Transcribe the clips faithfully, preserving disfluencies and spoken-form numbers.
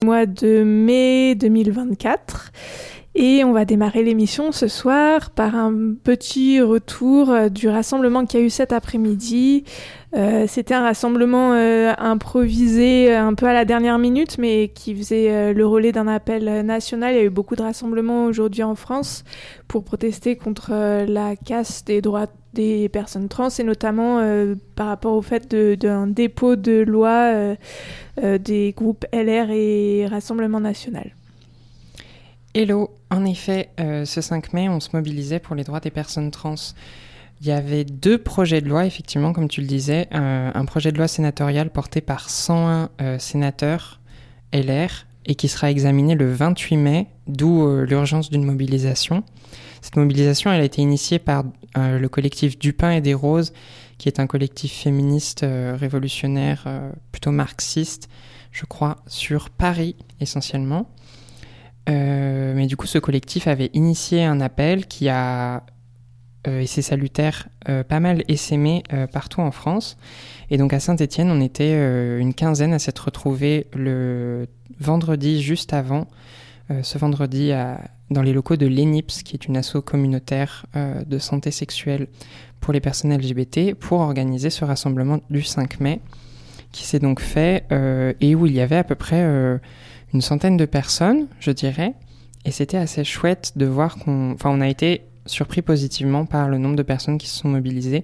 mois de mai deux mille vingt-quatre. Et on va démarrer l'émission ce soir par un petit retour euh, du rassemblement qu'il y a eu cet après-midi. Euh, c'était un rassemblement euh, improvisé un peu à la dernière minute, mais qui faisait euh, le relais d'un appel national. Il y a eu beaucoup de rassemblements aujourd'hui en France pour protester contre euh, la casse des droits des personnes trans, et notamment euh, par rapport au fait de, d'un dépôt de loi euh, euh, des groupes L R et Rassemblement National. Hello, en effet, euh, ce cinq mai, on se mobilisait pour les droits des personnes trans. Il y avait deux projets de loi, effectivement, comme tu le disais, euh, un projet de loi sénatorial porté par cent un euh, sénateurs L R et qui sera examiné le vingt-huit mai, d'où euh, l'urgence d'une mobilisation. Cette mobilisation, elle a été initiée par euh, le collectif Du Pain et des Roses, qui est un collectif féministe euh, révolutionnaire, euh, plutôt marxiste, je crois, sur Paris essentiellement. Euh, mais du coup, ce collectif avait initié un appel qui a, euh, et c'est salutaire, euh, pas mal essaimé euh, partout en France. Et donc à Saint-Étienne, on était euh, une quinzaine à s'être retrouvés le vendredi juste avant, euh, ce vendredi à, dans les locaux de l'E N I P S, qui est une asso communautaire euh, de santé sexuelle pour les personnes L G B T, pour organiser ce rassemblement du cinq mai, qui s'est donc fait euh, et où il y avait à peu près... Euh, une centaine de personnes, je dirais, et c'était assez chouette de voir qu'on... Enfin, on a été surpris positivement par le nombre de personnes qui se sont mobilisées,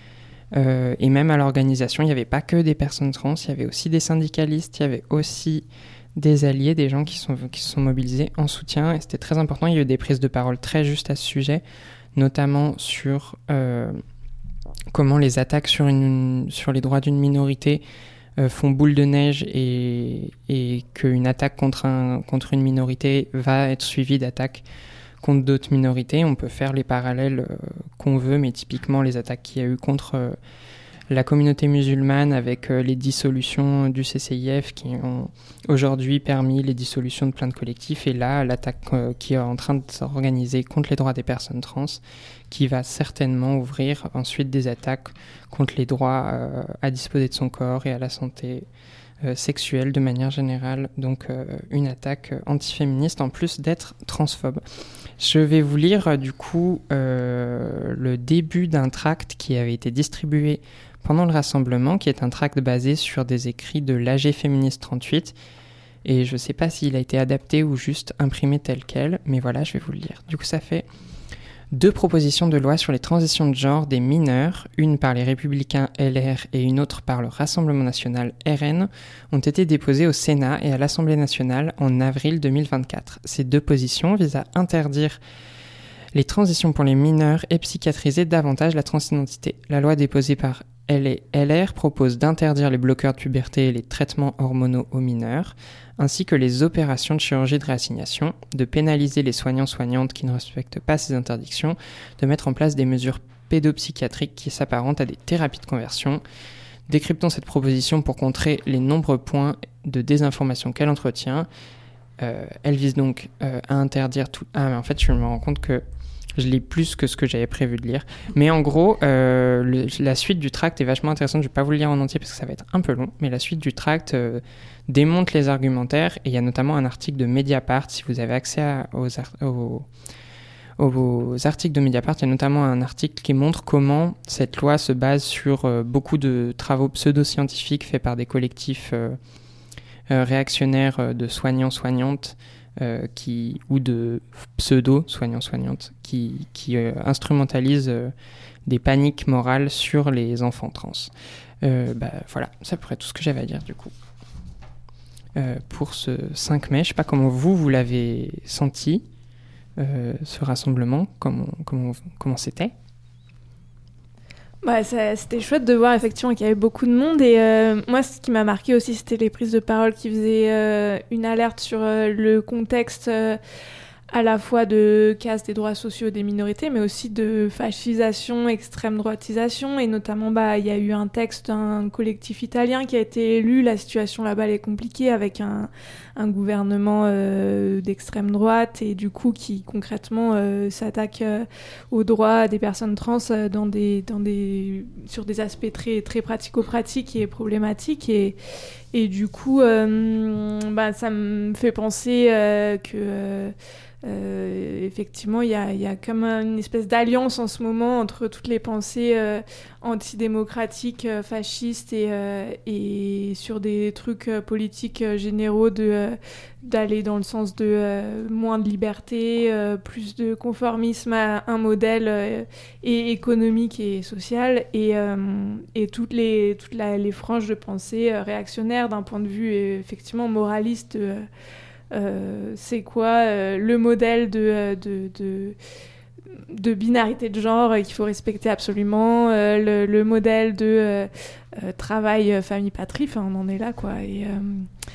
euh, et même à l'organisation, il n'y avait pas que des personnes trans, il y avait aussi des syndicalistes, il y avait aussi des alliés, des gens qui, sont, qui se sont mobilisés en soutien, et c'était très important. Il y a eu des prises de parole très justes à ce sujet, notamment sur euh, comment les attaques sur, une, sur les droits d'une minorité Euh, font boule de neige, et, et qu'une attaque contre, un, contre une minorité va être suivie d'attaques contre d'autres minorités. On peut faire les parallèles euh, qu'on veut, mais typiquement les attaques qu'il y a eu contre euh, la communauté musulmane avec euh, les dissolutions du C C I F qui ont aujourd'hui permis les dissolutions de plein de collectifs, et là l'attaque euh, qui est en train de s'organiser contre les droits des personnes trans, qui va certainement ouvrir ensuite des attaques contre les droits euh, à disposer de son corps et à la santé euh, sexuelle de manière générale. Donc euh, une attaque antiféministe en plus d'être transphobe. Je vais vous lire euh, du coup euh, le début d'un tract qui avait été distribué pendant le rassemblement, qui est un tract basé sur des écrits de l'A G Féministe trente-huit. Et je ne sais pas s'il a été adapté ou juste imprimé tel quel, mais voilà, je vais vous le lire. Du coup, ça fait... Deux propositions de loi sur les transitions de genre des mineurs, une par les Républicains L R et une autre par le Rassemblement National R N, ont été déposées au Sénat et à l'Assemblée nationale en avril deux mille vingt-quatre. Ces deux positions visent à interdire les transitions pour les mineurs et psychiatriser davantage la transidentité. La loi déposée par L et L R propose d'interdire les bloqueurs de puberté et les traitements hormonaux aux mineurs, ainsi que les opérations de chirurgie de réassignation, de pénaliser les soignants-soignantes qui ne respectent pas ces interdictions, de mettre en place des mesures pédopsychiatriques qui s'apparentent à des thérapies de conversion. Décryptons cette proposition pour contrer les nombreux points de désinformation qu'elle entretient. Euh, elle vise donc euh, à interdire tout... Ah, mais en fait, je me rends compte que je lis plus que ce que j'avais prévu de lire. Mais en gros, euh, le, la suite du tract est vachement intéressante. Je ne vais pas vous le lire en entier parce que ça va être un peu long. Mais la suite du tract euh, démonte les argumentaires. Et il y a notamment un article de Mediapart. Si vous avez accès à, aux, ar- aux, aux articles de Mediapart, il y a notamment un article qui montre comment cette loi se base sur euh, beaucoup de travaux pseudo-scientifiques faits par des collectifs euh, euh, réactionnaires euh, de soignants-soignantes, Euh, qui, ou de pseudo-soignants-soignantes qui, qui euh, instrumentalisent euh, des paniques morales sur les enfants trans. Euh, bah, voilà, c'est à peu près tout ce que j'avais à dire du coup. Euh, pour ce cinq mai, je ne sais pas comment vous, vous l'avez senti, euh, ce rassemblement, comment, comment, comment c'était. Ouais, ça, c'était chouette de voir effectivement qu'il y avait beaucoup de monde, et euh, moi ce qui m'a marqué aussi c'était les prises de parole qui faisaient euh, une alerte sur euh, le contexte euh, à la fois de casse des droits sociaux des minorités, mais aussi de fascisation, extrême droitisation. Et notamment, bah, il y a eu un texte d'un collectif italien qui a été élu. La situation là-bas, elle est compliquée avec un, un gouvernement euh, d'extrême droite et du coup qui concrètement euh, s'attaque euh, aux droits des personnes trans euh, dans des, dans des, sur des aspects très, très pratico-pratiques et problématiques. Et, et du coup, euh, bah, ça me fait penser euh, que... Euh, Euh, effectivement, il y a, y a comme une espèce d'alliance en ce moment entre toutes les pensées euh, antidémocratiques, euh, fascistes et, euh, et sur des trucs euh, politiques euh, généraux de, euh, d'aller dans le sens de euh, moins de liberté, euh, plus de conformisme à un modèle euh, et économique et social et, euh, et toutes, les, toutes la, les franges de pensée euh, réactionnaires d'un point de vue euh, effectivement moraliste euh, Euh, c'est quoi euh, le modèle de, de, de, de binarité de genre qu'il faut respecter absolument, euh, le, le modèle de euh, euh, travail, famille, patrie, enfin on en est là quoi. Et, euh,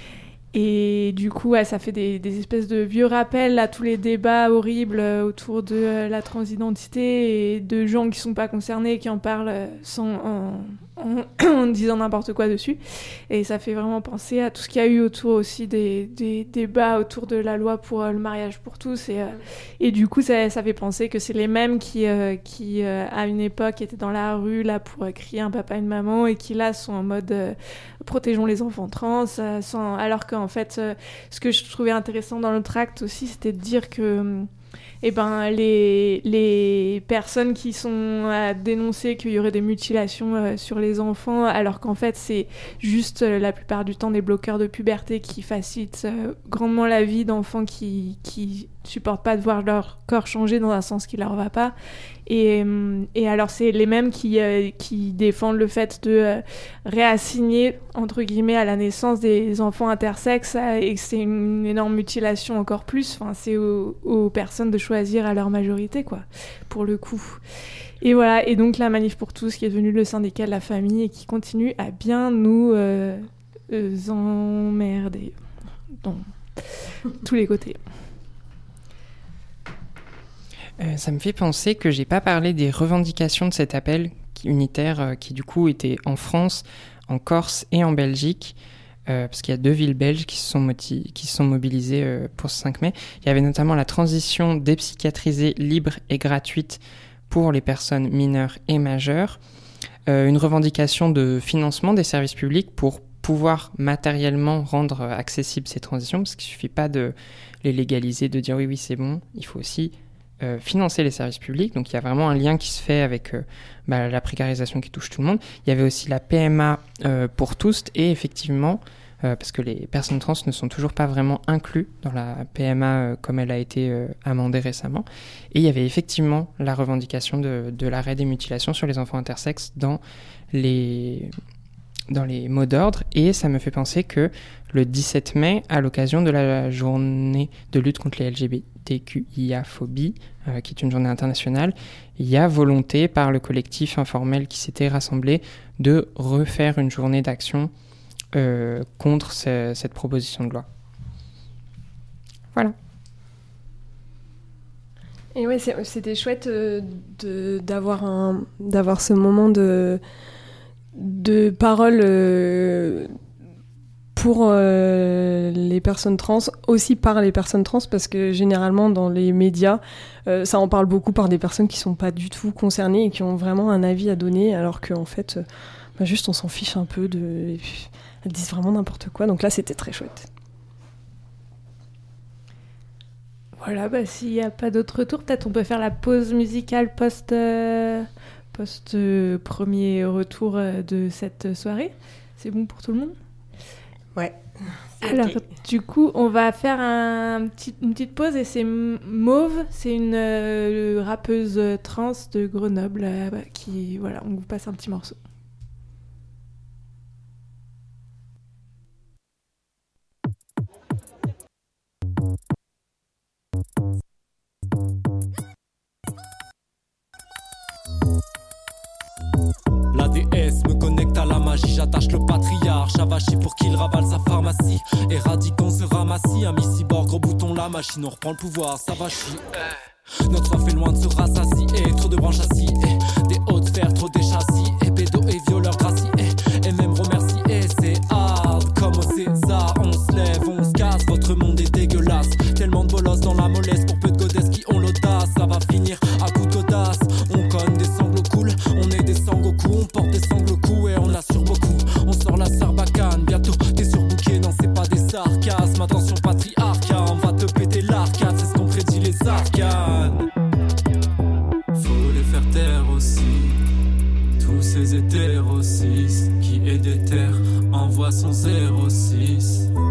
et du coup, ouais, ça fait des, des espèces de vieux rappels à tous les débats horribles autour de euh, la transidentité et de gens qui sont pas concernés et qui en parlent sans, en, en, en disant n'importe quoi dessus. Et ça fait vraiment penser à tout ce qu'il y a eu autour aussi des, des débats autour de la loi pour euh, le mariage pour tous. Et, euh, et du coup, ça, ça fait penser que c'est les mêmes qui, euh, qui euh, à une époque, étaient dans la rue là pour euh, crier un papa, une maman et qui là sont en mode euh, protégeons les enfants trans, euh, sans... alors qu'en fait, euh, ce que je trouvais intéressant dans le tract aussi, c'était de dire que eh ben, les, les personnes qui sont à dénoncer qu'il y aurait des mutilations euh, sur les enfants, alors qu'en fait, c'est juste euh, la plupart du temps des bloqueurs de puberté qui facilitent euh, grandement la vie d'enfants qui, qui supportent pas de voir leur corps changer dans un sens qui leur va pas. Et, et alors, c'est les mêmes qui, euh, qui défendent le fait de euh, réassigner, entre guillemets, à la naissance des enfants intersexes euh, et que c'est une énorme mutilation encore plus. Enfin, c'est aux, aux personnes de choisir à leur majorité, quoi, pour le coup. Et voilà, et donc la Manif pour tous, qui est devenue le syndicat de la famille et qui continue à bien nous euh, euh, emmerder dans tous les côtés. Euh, ça me fait penser que j'ai pas parlé des revendications de cet appel qui, unitaire euh, qui du coup était en France, en Corse et en Belgique, euh, parce qu'il y a deux villes belges qui se sont, moti- qui se sont mobilisées euh, pour ce cinq mai. Il y avait notamment la transition dépsychiatrisée libre et gratuite pour les personnes mineures et majeures, euh, une revendication de financement des services publics pour pouvoir matériellement rendre accessibles ces transitions, parce qu'il suffit pas de les légaliser, de dire oui, oui, c'est bon, il faut aussi Euh, financer les services publics. Donc il y a vraiment un lien qui se fait avec euh, bah, la précarisation qui touche tout le monde. Il y avait aussi la P M A euh, pour tous et effectivement, euh, parce que les personnes trans ne sont toujours pas vraiment incluses dans la P M A euh, comme elle a été euh, amendée récemment. Et il y avait effectivement la revendication de, de l'arrêt des mutilations sur les enfants intersexes dans les... dans les mots d'ordre, et ça me fait penser que le dix-sept mai, à l'occasion de la journée de lutte contre les L G B T Q I A-phobie, euh, qui est une journée internationale, il y a volonté par le collectif informel qui s'était rassemblé de refaire une journée d'action euh, contre ce, cette proposition de loi. Voilà. Et ouais, c'est, c'était chouette euh, de, d'avoir, un, d'avoir ce moment de... de parole euh, pour euh, les personnes trans, aussi par les personnes trans, parce que généralement dans les médias, euh, ça en parle beaucoup par des personnes qui sont pas du tout concernées et qui ont vraiment un avis à donner, alors qu'en fait, euh, bah juste on s'en fiche un peu, de... et puis, elles disent vraiment n'importe quoi, donc là c'était très chouette. Voilà, bah, s'il n'y a pas d'autres retours, peut-être on peut faire la pause musicale post... Euh... post-premier retour de cette soirée. C'est bon pour tout le monde ? Ouais. Alors, okay. Du coup, on va faire un petit, une petite pause et c'est Mauve, c'est une euh, rappeuse trans de Grenoble euh, qui, voilà, on vous passe un petit morceau. La déesse me connecte à la magie, j'attache le patriarche Avachi pour qu'il ravale sa pharmacie. Éradiquons ce ramassis, amis cyborg, gros bouton la machine, on reprend le pouvoir, ça va chier. Notre soif est loin de se rassasier, trop de branches acier, des hautes sphères, trop des châssis, et pédo et violeurs graciés, et même remercier, c'est hard comme au César. On se lève, on se casse, votre monde est dégueulasse. Tellement de bolos dans la mollesse pour peu de godesses qui ont l'audace. Ça va finir à coup d'audace, on conne des sanglots cool, on est des sangoku, on porte des sanglots coups et on assure beaucoup. On sort la sarbacane, bientôt t'es surbooké, non c'est pas des sarcasmes. Attention patriarcat, on va te péter l'arcade, c'est ce qu'on prédit les arcanes. Faut les faire taire aussi, tous ces hétérosis qui est déter, envoie son zéro six. On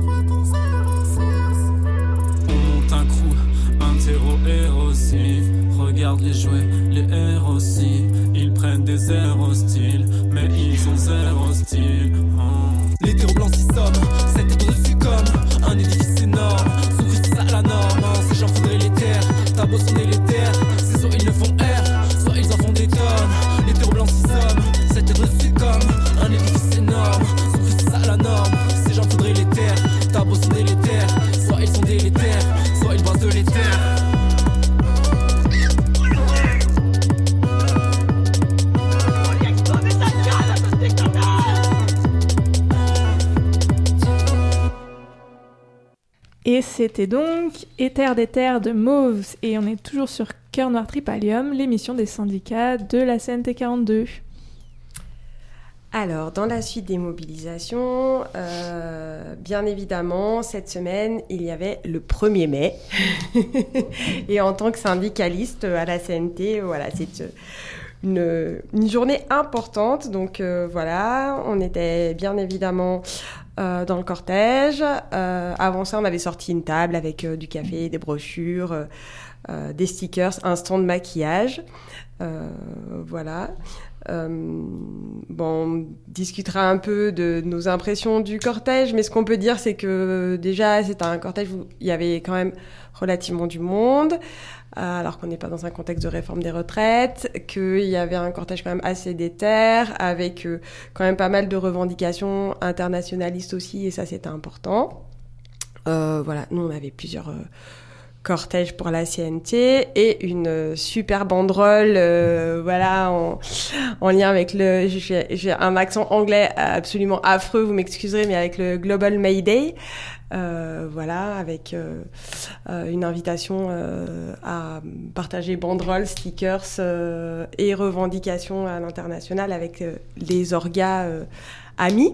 monte un crew, un terreau érosif. Regarde les jouets, les airs aussi. Ils prennent des airs hostiles, mais ils ont zéro style. Oh. Les terreaux blancs s'y somment, cette tête reçue comme un édifice énorme. Sous c'est ça la norme, hein. Ces gens faudrait les taire. T'as beau sonner les terres, c'est soit ils le font R, soit ils en font des tonnes. Les terreaux blancs s'y somment, cette tête reçue comme un édifice énorme. Sous c'est ça la norme, ces gens faudrait les taire. T'as beau sonner les terres, soit ils sont délétères, soit ils boivent de l'éther. Et c'était donc Éther d'éther de Mauves, et on est toujours sur Cœur Noir Tripalium, l'émission des syndicats de la C N T quarante-deux. Alors, dans la suite des mobilisations, euh, bien évidemment, cette semaine, il y avait le premier mai. Et en tant que syndicaliste à la C N T, voilà, c'est une, une journée importante. Donc euh, voilà, on était bien évidemment euh, dans le cortège. Euh, avant ça, on avait sorti une table avec euh, du café, des brochures, euh, euh, des stickers, un stand de maquillage. Euh, voilà. Euh, bon, on discutera un peu de nos impressions du cortège, mais ce qu'on peut dire, c'est que déjà, c'est un cortège où il y avait quand même relativement du monde, euh, alors qu'on n'est pas dans un contexte de réforme des retraites, qu'il y avait un cortège quand même assez déter, avec euh, quand même pas mal de revendications internationalistes aussi, et ça, c'était important. Euh, voilà, nous, on avait plusieurs... Euh, cortège pour la C N T et une super banderole euh, voilà en, en lien avec le j'ai, j'ai un accent anglais absolument affreux, vous m'excuserez, mais avec le Global May Day, euh, voilà, avec euh, euh, une invitation euh, à partager banderoles, stickers euh, et revendications à l'international avec euh, les orgas euh, amis.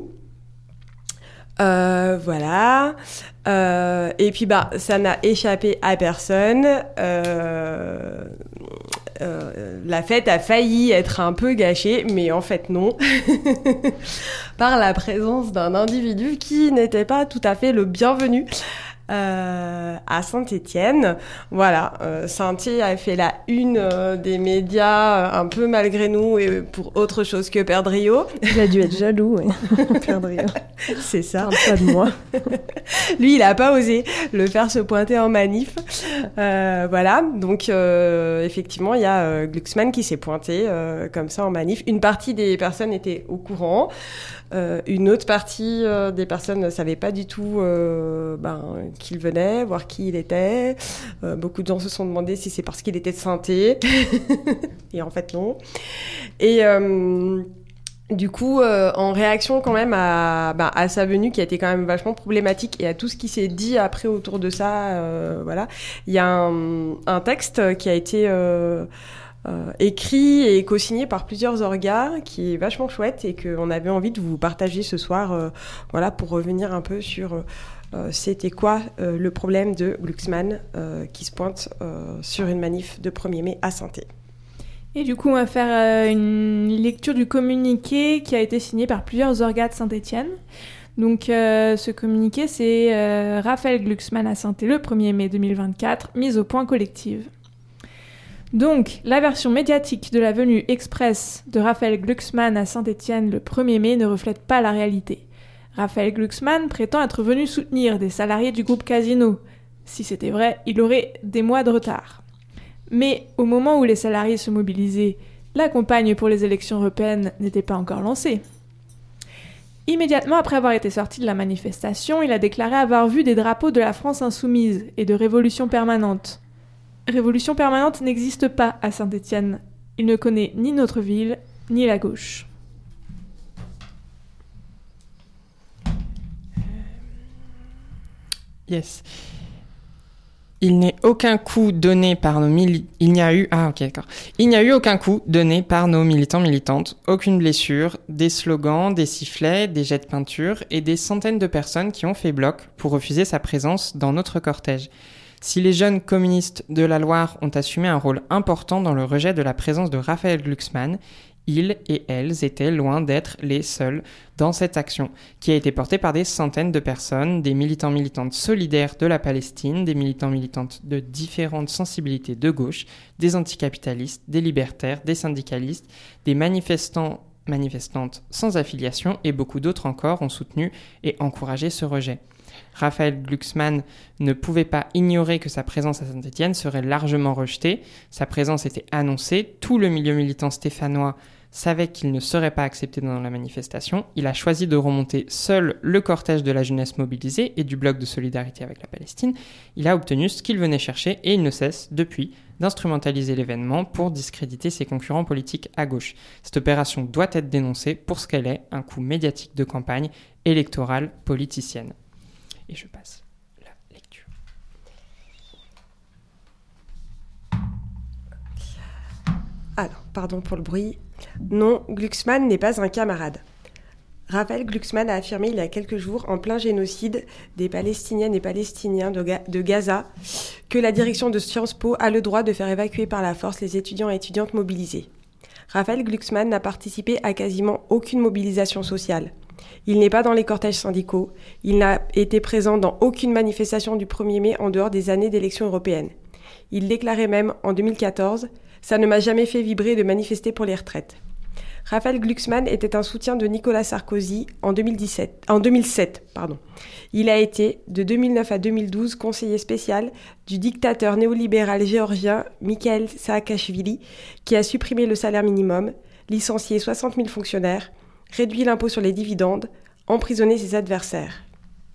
Euh, voilà. Euh, et puis bah ça n'a échappé à personne. Euh, euh, la fête a failli être un peu gâchée, mais en fait non, par la présence d'un individu qui n'était pas tout à fait le bienvenu. Euh, à Saint-Étienne. Voilà, euh, Saint-Étienne a fait la une euh, des médias euh, un peu malgré nous et pour autre chose que Perdrio. Il a dû être jaloux, oui. Perdrio. C'est ça. Parle pas de moi. Lui, il a pas osé le faire se pointer en manif. Euh, voilà, donc euh, effectivement, il y a euh, Glucksmann qui s'est pointé euh, comme ça en manif. Une partie des personnes étaient au courant. Euh, une autre partie euh, des personnes ne savaient pas du tout euh, ben, qu'il venait, voir qui il était. Euh, beaucoup de gens se sont demandé si c'est parce qu'il était de Saint-Étienne. Et en fait, non. Et euh, du coup, euh, en réaction quand même à, ben, à sa venue, qui a été quand même vachement problématique, et à tout ce qui s'est dit après autour de ça, euh, voilà, il y a un, un texte qui a été... Euh, Euh, écrit et co-signé par plusieurs orgas, qui est vachement chouette et qu'on avait envie de vous partager ce soir, euh, voilà, pour revenir un peu sur euh, c'était quoi euh, le problème de Glucksmann euh, qui se pointe euh, sur une manif de premier mai à Saint-Étienne. Et du coup, on va faire euh, une lecture du communiqué qui a été signé par plusieurs orgas de Saint-Étienne. Donc, euh, ce communiqué, c'est euh, Raphaël Glucksmann à Saint-Étienne le premier mai deux mille vingt-quatre, mise au point collective. Donc, la version médiatique de la venue express de Raphaël Glucksmann à Saint-Étienne le premier mai ne reflète pas la réalité. Raphaël Glucksmann prétend être venu soutenir des salariés du groupe Casino. Si c'était vrai, il aurait des mois de retard. Mais au moment où les salariés se mobilisaient, la campagne pour les élections européennes n'était pas encore lancée. Immédiatement après avoir été sorti de la manifestation, il a déclaré avoir vu des drapeaux de la France insoumise et de Révolution permanente. Révolution permanente n'existe pas à Saint-Étienne. Il ne connaît ni notre ville, ni la gauche. Yes. Il n'est aucun coup donné par nos mili... Il n'y a eu... Ah, ok, d'accord. Il n'y a eu aucun coup donné par nos militants militantes. Aucune blessure, des slogans, des sifflets, des jets de peinture et des centaines de personnes qui ont fait bloc pour refuser sa présence dans notre cortège. Si les jeunes communistes de la Loire ont assumé un rôle important dans le rejet de la présence de Raphaël Glucksmann, ils et elles étaient loin d'être les seuls dans cette action, qui a été portée par des centaines de personnes, des militants militantes solidaires de la Palestine, des militants militantes de différentes sensibilités de gauche, des anticapitalistes, des libertaires, des syndicalistes, des manifestants, manifestantes sans affiliation et beaucoup d'autres encore ont soutenu et encouragé ce rejet. Raphaël Glucksmann ne pouvait pas ignorer que sa présence à Saint-Étienne serait largement rejetée. Sa présence était annoncée. Tout le milieu militant stéphanois savait qu'il ne serait pas accepté dans la manifestation. Il a choisi de remonter seul le cortège de la jeunesse mobilisée et du bloc de solidarité avec la Palestine. Il a obtenu ce qu'il venait chercher et il ne cesse, depuis, d'instrumentaliser l'événement pour discréditer ses concurrents politiques à gauche. Cette opération doit être dénoncée pour ce qu'elle est, un coup médiatique de campagne électorale politicienne. Et je passe la lecture. Alors, pardon pour le bruit. Non, Glucksmann n'est pas un camarade. Raphaël Glucksmann a affirmé il y a quelques jours, en plein génocide des Palestiniennes et Palestiniens de, Ga- de Gaza, que la direction de Sciences Po a le droit de faire évacuer par la force les étudiants et étudiantes mobilisés. Raphaël Glucksmann n'a participé à quasiment aucune mobilisation sociale. Il n'est pas dans les cortèges syndicaux. Il n'a été présent dans aucune manifestation du premier mai en dehors des années d'élections européennes. Il déclarait même en deux mille quatorze « Ça ne m'a jamais fait vibrer de manifester pour les retraites ». Raphaël Glucksmann était un soutien de Nicolas Sarkozy en, deux mille dix-sept, en deux mille sept. Pardon. Il a été, de deux mille neuf à deux mille douze, conseiller spécial du dictateur néolibéral géorgien Mikhail Saakachvili, qui a supprimé le salaire minimum, licencié soixante mille fonctionnaires, réduit l'impôt sur les dividendes, emprisonné ses adversaires.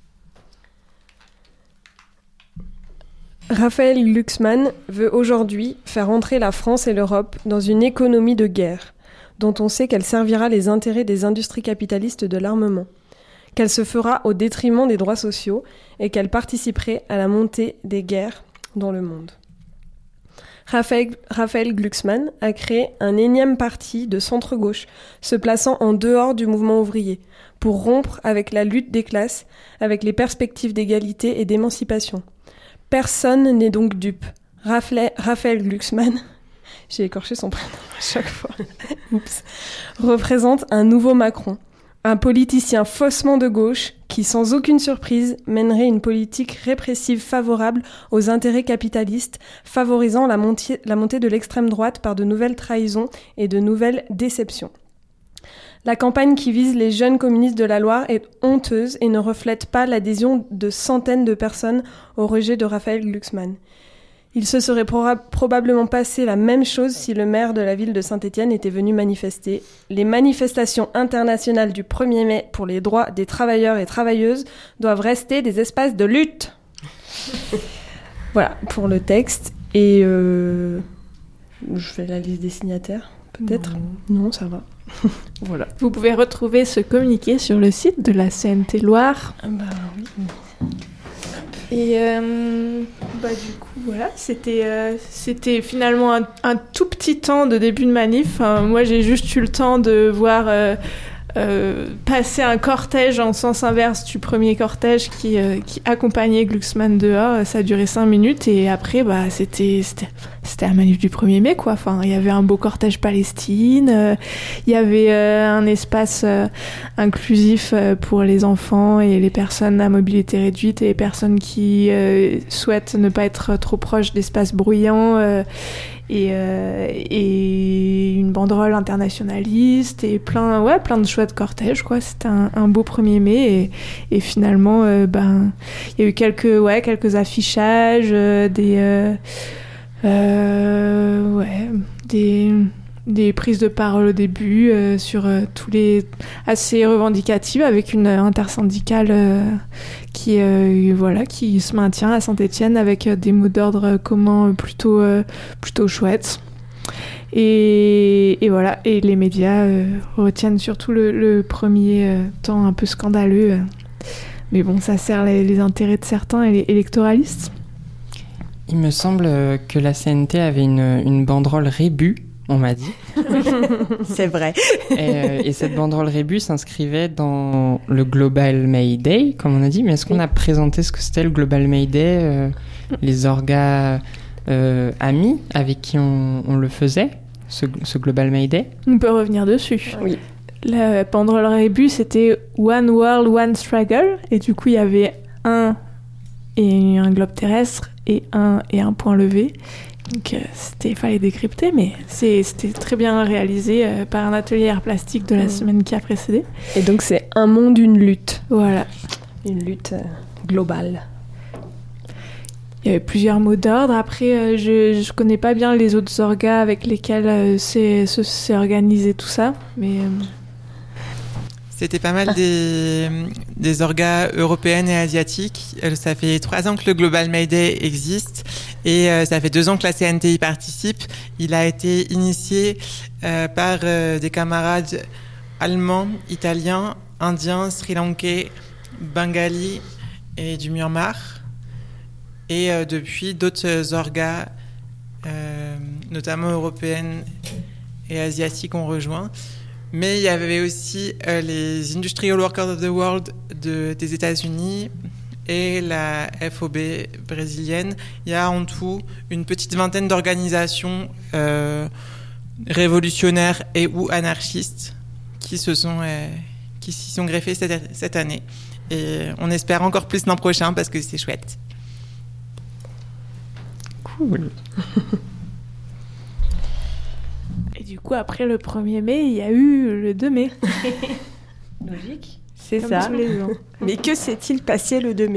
Raphaël Glucksmann veut aujourd'hui faire entrer la France et l'Europe dans une économie de guerre, dont on sait qu'elle servira les intérêts des industries capitalistes de l'armement, qu'elle se fera au détriment des droits sociaux et qu'elle participerait à la montée des guerres dans le monde. Raphaël, Raphaël Glucksmann a créé un énième parti de centre-gauche, se plaçant en dehors du mouvement ouvrier, pour rompre avec la lutte des classes, avec les perspectives d'égalité et d'émancipation. Personne n'est donc dupe. Raphaël, Raphaël Glucksmann, j'ai écorché son prénom à chaque fois, Oups, représente un nouveau Macron, un politicien faussement de gauche qui, sans aucune surprise, mènerait une politique répressive favorable aux intérêts capitalistes, favorisant la montée, la montée de l'extrême droite par de nouvelles trahisons et de nouvelles déceptions. La campagne qui vise les jeunes communistes de la Loire est honteuse et ne reflète pas l'adhésion de centaines de personnes au rejet de Raphaël Glucksmann. Il se serait pro- probablement passé la même chose si le maire de la ville de Saint-Étienne était venu manifester. Les manifestations internationales du premier mai pour les droits des travailleurs et travailleuses doivent rester des espaces de lutte. Voilà pour le texte. Et euh, je fais la liste des signataires, peut-être ? Non, non ça va. Voilà. Vous pouvez retrouver ce communiqué sur le site de la C N T Loire. Ah bah oui. Et euh, bah du coup voilà, c'était euh, c'était finalement un, un tout petit temps de début de manif. Enfin, moi j'ai juste eu le temps de voir euh, euh, passer un cortège en sens inverse du premier cortège qui euh, qui accompagnait Glucksmann dehors. Ça a duré cinq minutes et après bah c'était c'était c'était la manif du premier mai quoi. Enfin il y avait un beau cortège Palestine, euh, il y avait euh, un espace euh, inclusif euh, pour les enfants et les personnes à mobilité réduite et les personnes qui euh, souhaitent ne pas être trop proches d'espaces bruyants euh, et euh, et une banderole internationaliste et plein ouais plein de chouettes cortèges quoi. C'était un, un beau premier mai et, et finalement euh, ben il y a eu quelques ouais quelques affichages euh, des euh, Euh, ouais, des, des prises de parole au début euh, sur euh, tous les assez revendicatives avec une intersyndicale euh, qui euh, voilà qui se maintient à Saint-Étienne avec euh, des mots d'ordre communs plutôt euh, plutôt chouettes. Et, et voilà, et les médias euh, retiennent surtout le, le premier euh, temps un peu scandaleux. Euh. Mais bon, ça sert les, les intérêts de certains et les électoralistes. Il me semble que la C N T avait une, une banderole rébus, on m'a dit. C'est vrai. Et, euh, et cette banderole rébus s'inscrivait dans le Global May Day, comme on a dit. Mais est-ce qu'on a présenté ce que c'était le Global May Day, euh, les orgas euh, amis avec qui on, on le faisait, ce, ce Global May Day? On peut revenir dessus. Oui. La banderole rébus, c'était One World, One Struggle. Et du coup, il y avait un et un globe terrestre et un, et un point levé. Donc, euh, c'était, fallait décrypter, mais c'est, c'était très bien réalisé euh, par un atelier art plastique de la mmh. semaine qui a précédé. Et donc, c'est un monde, une lutte. Voilà. Une lutte euh, globale. Il y avait plusieurs mots d'ordre. Après, euh, je ne connais pas bien les autres orgas avec lesquels euh, c'est, c'est, c'est organisé tout ça, mais... Euh... C'était pas mal des, des orgas européennes et asiatiques. Ça fait trois ans que le Global May Day existe et euh, ça fait deux ans que la C N T y participe. Il a été initié euh, par euh, des camarades allemands, italiens, indiens, sri-lankais, bengalis et du Myanmar. Et euh, depuis, d'autres orgas, euh, notamment européennes et asiatiques, ont rejoint. Mais il y avait aussi euh, les Industrial Workers of the World de, des États-Unis et la F O B brésilienne. Il y a en tout une petite vingtaine d'organisations euh, révolutionnaires et ou anarchistes qui se sont euh, qui s'y sont greffées cette, cette année. Et on espère encore plus l'an prochain parce que c'est chouette. Cool. Et du coup, après le premier mai, il y a eu le deux mai. Logique. C'est Comme ça. tous les ans. Mais que s'est-il passé le deux mai ?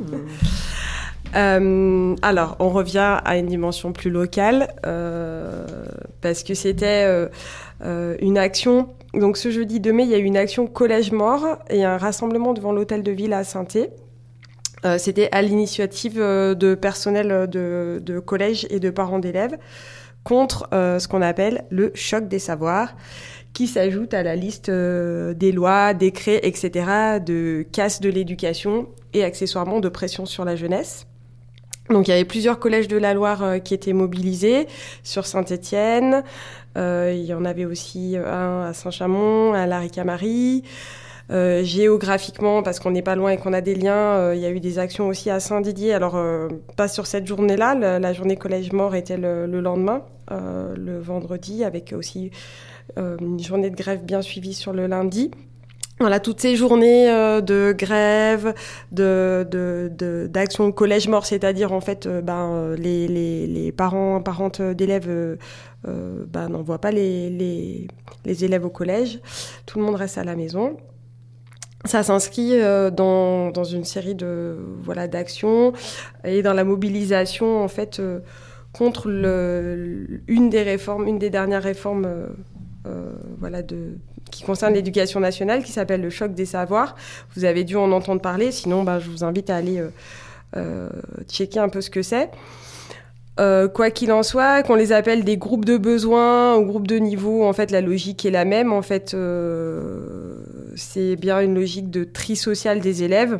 euh, Alors, on revient à une dimension plus locale, euh, parce que c'était euh, euh, une action... Donc, ce jeudi deux mai, il y a eu une action Collège Mort et un rassemblement devant l'hôtel de ville à Saint-Thé. Euh, c'était à l'initiative euh, de personnel de, de collège et de parents d'élèves contre euh, ce qu'on appelle le choc des savoirs, qui s'ajoute à la liste euh, des lois, décrets, et cetera, de casse de l'éducation et accessoirement de pression sur la jeunesse. Donc il y avait plusieurs collèges de la Loire euh, qui étaient mobilisés sur Saint-Étienne. Euh, il y en avait aussi un à Saint-Chamond, un à la Ricamarie. Euh, géographiquement, parce qu'on n'est pas loin et qu'on a des liens, euh, il y a eu des actions aussi à Saint-Didier. Alors, euh, pas sur cette journée-là, la, la journée Collège Mort était le, le lendemain, euh, le vendredi, avec aussi euh, une journée de grève bien suivie sur le lundi. Voilà, toutes ces journées euh, de grève, de, de, de, d'action Collège Mort, c'est-à-dire en fait, euh, ben, les, les, les parents, parentes d'élèves euh, euh, ben, n'envoient pas les, les, les élèves au collège. Tout le monde reste à la maison. Ça s'inscrit euh, dans, dans une série de, voilà, d'actions et dans la mobilisation en fait, euh, contre le, une des réformes, une des dernières réformes euh, euh, voilà, de, qui concerne l'éducation nationale, qui s'appelle le choc des savoirs. Vous avez dû en entendre parler, sinon ben, je vous invite à aller euh, euh, checker un peu ce que c'est. Euh, quoi qu'il en soit, qu'on les appelle des groupes de besoins ou groupes de niveau, en fait, la logique est la même. En fait, euh, c'est bien une logique de tri social des élèves,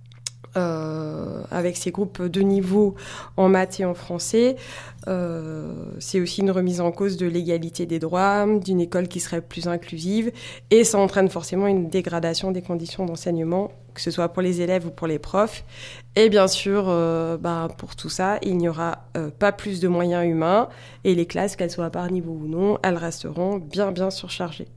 euh, avec ces groupes de niveau en maths et en français. Euh, c'est aussi une remise en cause de l'égalité des droits, d'une école qui serait plus inclusive, et ça entraîne forcément une dégradation des conditions d'enseignement, que ce soit pour les élèves ou pour les profs. Et bien sûr, euh, bah, pour tout ça, il n'y aura euh, pas plus de moyens humains, et les classes, qu'elles soient par niveau ou non, elles resteront bien, bien surchargées.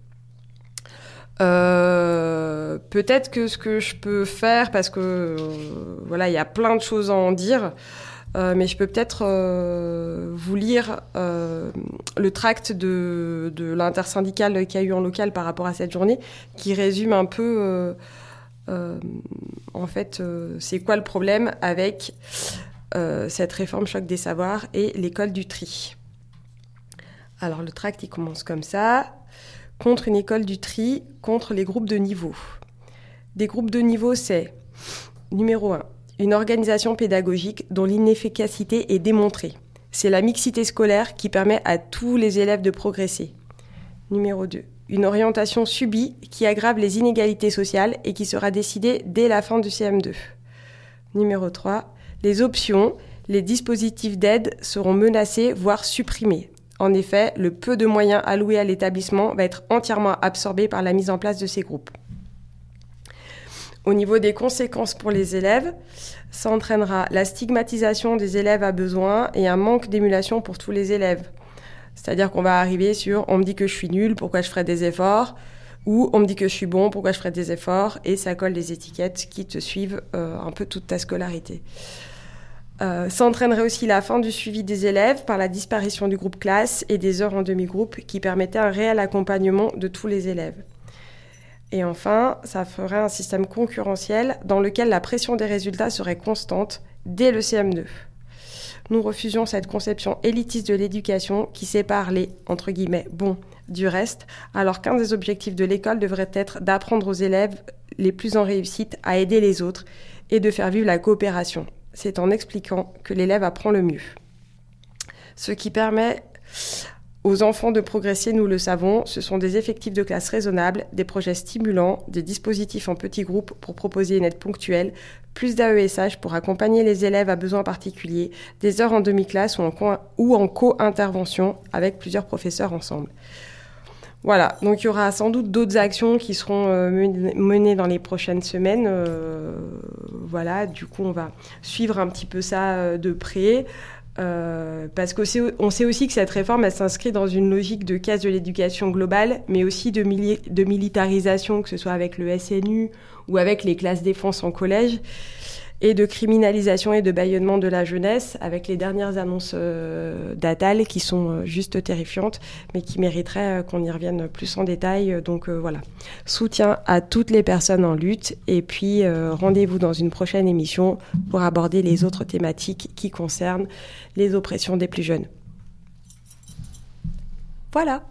Euh, peut-être que ce que je peux faire, parce que euh, voilà, il y a plein de choses à en dire, euh, mais je peux peut-être euh, vous lire euh, le tract de, de l'intersyndicale qu'il y a eu en local par rapport à cette journée, qui résume un peu, euh, euh, en fait, euh, c'est quoi le problème avec euh, cette réforme choc des savoirs et l'école du tri. Alors le tract, il commence comme ça. Contre une école du tri, contre les groupes de niveau. Des groupes de niveau, c'est numéro un, une organisation pédagogique dont l'inefficacité est démontrée. C'est la mixité scolaire qui permet à tous les élèves de progresser. Numéro deux, une orientation subie qui aggrave les inégalités sociales et qui sera décidée dès la fin du C M deux. Numéro trois, les options, les dispositifs d'aide seront menacés, voire supprimés. En effet, le peu de moyens alloués à l'établissement va être entièrement absorbé par la mise en place de ces groupes. Au niveau des conséquences pour les élèves, ça entraînera la stigmatisation des élèves à besoin et un manque d'émulation pour tous les élèves. C'est-à-dire qu'on va arriver sur « on me dit que je suis nulle, pourquoi je ferai des efforts ?» ou « on me dit que je suis bon, pourquoi je ferai des efforts ?» et ça colle des étiquettes qui te suivent euh, un peu toute ta scolarité. Euh, ça entraînerait aussi la fin du suivi des élèves par la disparition du groupe classe et des heures en demi-groupe qui permettaient un réel accompagnement de tous les élèves. Et enfin, ça ferait un système concurrentiel dans lequel la pression des résultats serait constante dès le C M deux. Nous refusions cette conception élitiste de l'éducation qui sépare les, entre guillemets, bons du reste, alors qu'un des objectifs de l'école devrait être d'apprendre aux élèves les plus en réussite à aider les autres et de faire vivre la coopération. C'est en expliquant que l'élève apprend le mieux. Ce qui permet aux enfants de progresser, nous le savons, ce sont des effectifs de classe raisonnables, des projets stimulants, des dispositifs en petits groupes pour proposer une aide ponctuelle, plus d'A E S H pour accompagner les élèves à besoins particuliers, des heures en demi-classe ou en, co- ou en co-intervention avec plusieurs professeurs ensemble. Voilà, donc il y aura sans doute d'autres actions qui seront euh, menées dans les prochaines semaines. Euh, voilà, du coup, on va suivre un petit peu ça euh, de près. Euh, parce qu'on sait, on sait aussi que cette réforme, elle s'inscrit dans une logique de casse de l'éducation globale, mais aussi de, mili- de militarisation, que ce soit avec le S N U ou avec les classes défense en collège, et de criminalisation et de bâillonnement de la jeunesse, avec les dernières annonces euh, d'Attal qui sont euh, juste terrifiantes, mais qui mériteraient euh, qu'on y revienne plus en détail. Donc euh, voilà, soutien à toutes les personnes en lutte, et puis euh, rendez-vous dans une prochaine émission pour aborder les autres thématiques qui concernent les oppressions des plus jeunes. Voilà.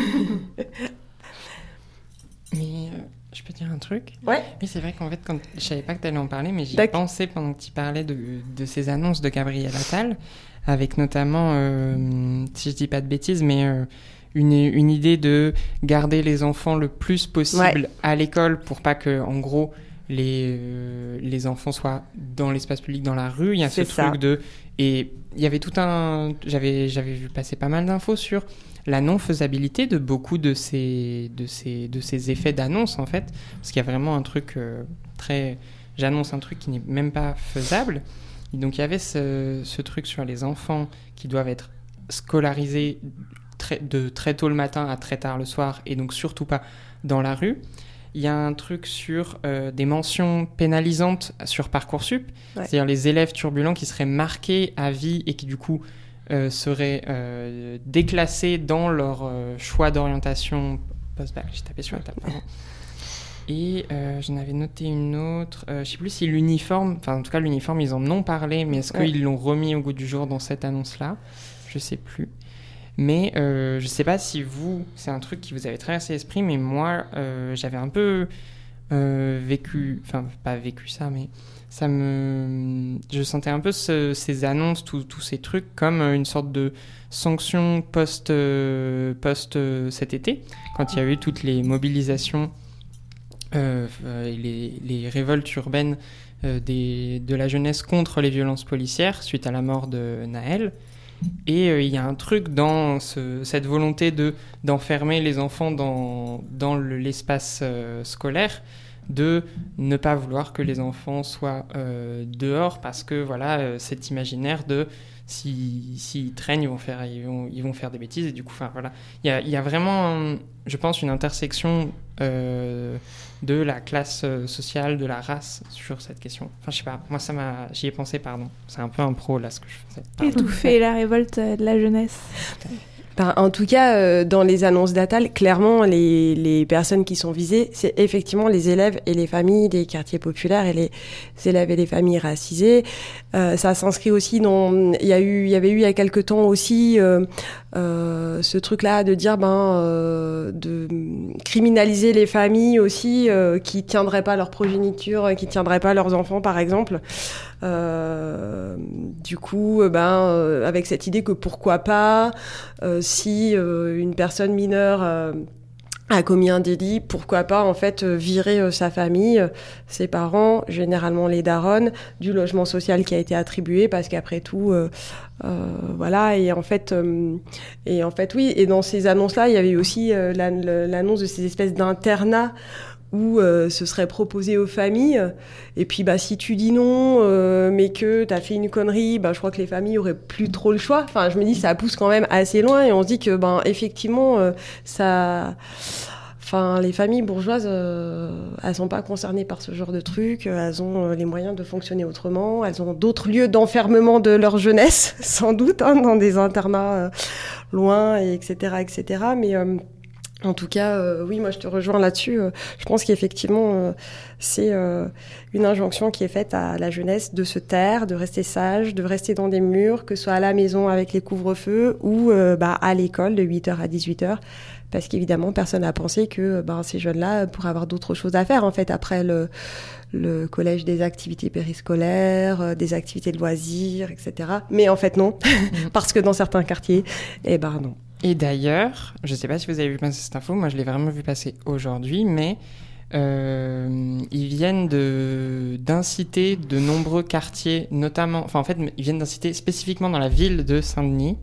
Mais euh, je peux dire un truc ? Ouais. Oui, c'est vrai qu'en fait, quand... je savais pas que tu allais en parler, mais j'y D'accord. pensais pendant que tu parlais de, de ces annonces de Gabriel Attal, avec notamment, euh, si je dis pas de bêtises, mais euh, une, une idée de garder les enfants le plus possible ouais. à l'école pour pas que, en gros, les, euh, les enfants soient dans l'espace public, dans la rue. Il y a c'est ce ça. truc de... Et il y avait tout un... J'avais, j'avais vu passer pas mal d'infos sur la non-faisabilité de beaucoup de ces, de ces, de ces effets d'annonce, en fait. Parce qu'il y a vraiment un truc euh, très... J'annonce un truc qui n'est même pas faisable. Et donc, il y avait ce, ce truc sur les enfants qui doivent être scolarisés très, de très tôt le matin à très tard le soir, et donc surtout pas dans la rue. Il y a un truc sur euh, des mentions pénalisantes sur Parcoursup, ouais. c'est-à-dire les élèves turbulents qui seraient marqués à vie et qui, du coup, euh, seraient euh, déclassés dans leur euh, choix d'orientation post-bac. J'ai tapé sur la table, pardon. Et euh, j'en avais noté une autre. Euh, je ne sais plus si l'uniforme... Enfin, en tout cas, l'uniforme, ils en ont parlé, mais est-ce ouais. qu'ils l'ont remis au goût du jour dans cette annonce-là ? Je ne sais plus. Mais euh, je ne sais pas si vous... C'est un truc qui vous avait traversé l'esprit, mais moi, euh, j'avais un peu euh, vécu... Enfin, pas vécu ça, mais ça me... Je sentais un peu ce, ces annonces, tous ces trucs, comme une sorte de sanction post, euh, post euh, cet été, quand il y a eu toutes les mobilisations... Euh, les, les révoltes urbaines euh, des, de la jeunesse contre les violences policières suite à la mort de Naël. Et il euh, y a un truc dans ce, cette volonté de, d'enfermer les enfants dans, dans le, l'espace euh, scolaire, de ne pas vouloir que les enfants soient euh, dehors, parce que voilà, euh, cet imaginaire de s'ils, s'ils traînent, ils vont, faire, ils, vont, ils vont faire des bêtises. Et du coup, voilà, il y a, y a vraiment, je pense, une intersection euh, de la classe sociale, de la race sur cette question. Enfin, je sais pas, moi, ça m'a... j'y ai pensé, pardon. C'est un peu un pro, là, ce que je faisais. Pardon. Étouffer la révolte de la jeunesse. Ben, en tout cas, euh, dans les annonces d'Atal, clairement, les, les personnes qui sont visées, c'est effectivement les élèves et les familles des quartiers populaires et les élèves et les familles racisées. Euh, ça s'inscrit aussi dans... Il y a eu, il y avait eu il y a quelque temps aussi euh, euh, ce truc-là de dire, ben, euh, de criminaliser les familles aussi euh, qui tiendraient pas leur progéniture, qui tiendraient pas leurs enfants, par exemple. Euh, du coup, ben, euh, avec cette idée que pourquoi pas, euh, si euh, une personne mineure euh, a commis un délit, pourquoi pas en fait euh, virer euh, sa famille, euh, ses parents, généralement les darons, du logement social qui a été attribué, parce qu'après tout, euh, euh, voilà. Et en fait, euh, et en fait, oui. Et dans ces annonces-là, il y avait aussi euh, la, l'annonce de ces espèces d'internats où euh, ce serait proposé aux familles. Et puis, bah, si tu dis non, euh, mais que t'as fait une connerie, bah, je crois que les familles auraient plus trop le choix. Enfin, je me dis, ça pousse quand même assez loin, et on se dit que, ben, effectivement, euh, ça... Enfin, les familles bourgeoises, euh, elles sont pas concernées par ce genre de truc. Elles ont euh, les moyens de fonctionner autrement. Elles ont d'autres lieux d'enfermement de leur jeunesse, sans doute, hein, dans des internats euh, loin, et etc., et cetera. Mais... Euh, En tout cas, euh, oui, moi je te rejoins là-dessus. Euh, je pense qu'effectivement, euh, c'est euh, une injonction qui est faite à la jeunesse de se taire, de rester sage, de rester dans des murs, que ce soit à la maison avec les couvre-feux ou euh, bah, à l'école de huit heures à dix-huit heures. Parce qu'évidemment, personne n'a pensé que bah, ces jeunes-là pourraient avoir d'autres choses à faire en fait après le, le collège, des activités périscolaires, euh, des activités de loisirs, et cetera. Mais en fait non, parce que dans certains quartiers, eh ben non. Et d'ailleurs, je ne sais pas si vous avez vu passer cette info, moi je l'ai vraiment vu passer aujourd'hui, mais euh, ils viennent de, d'inciter de nombreux quartiers, notamment, enfin en fait, ils viennent d'inciter spécifiquement dans la ville de Saint-Denis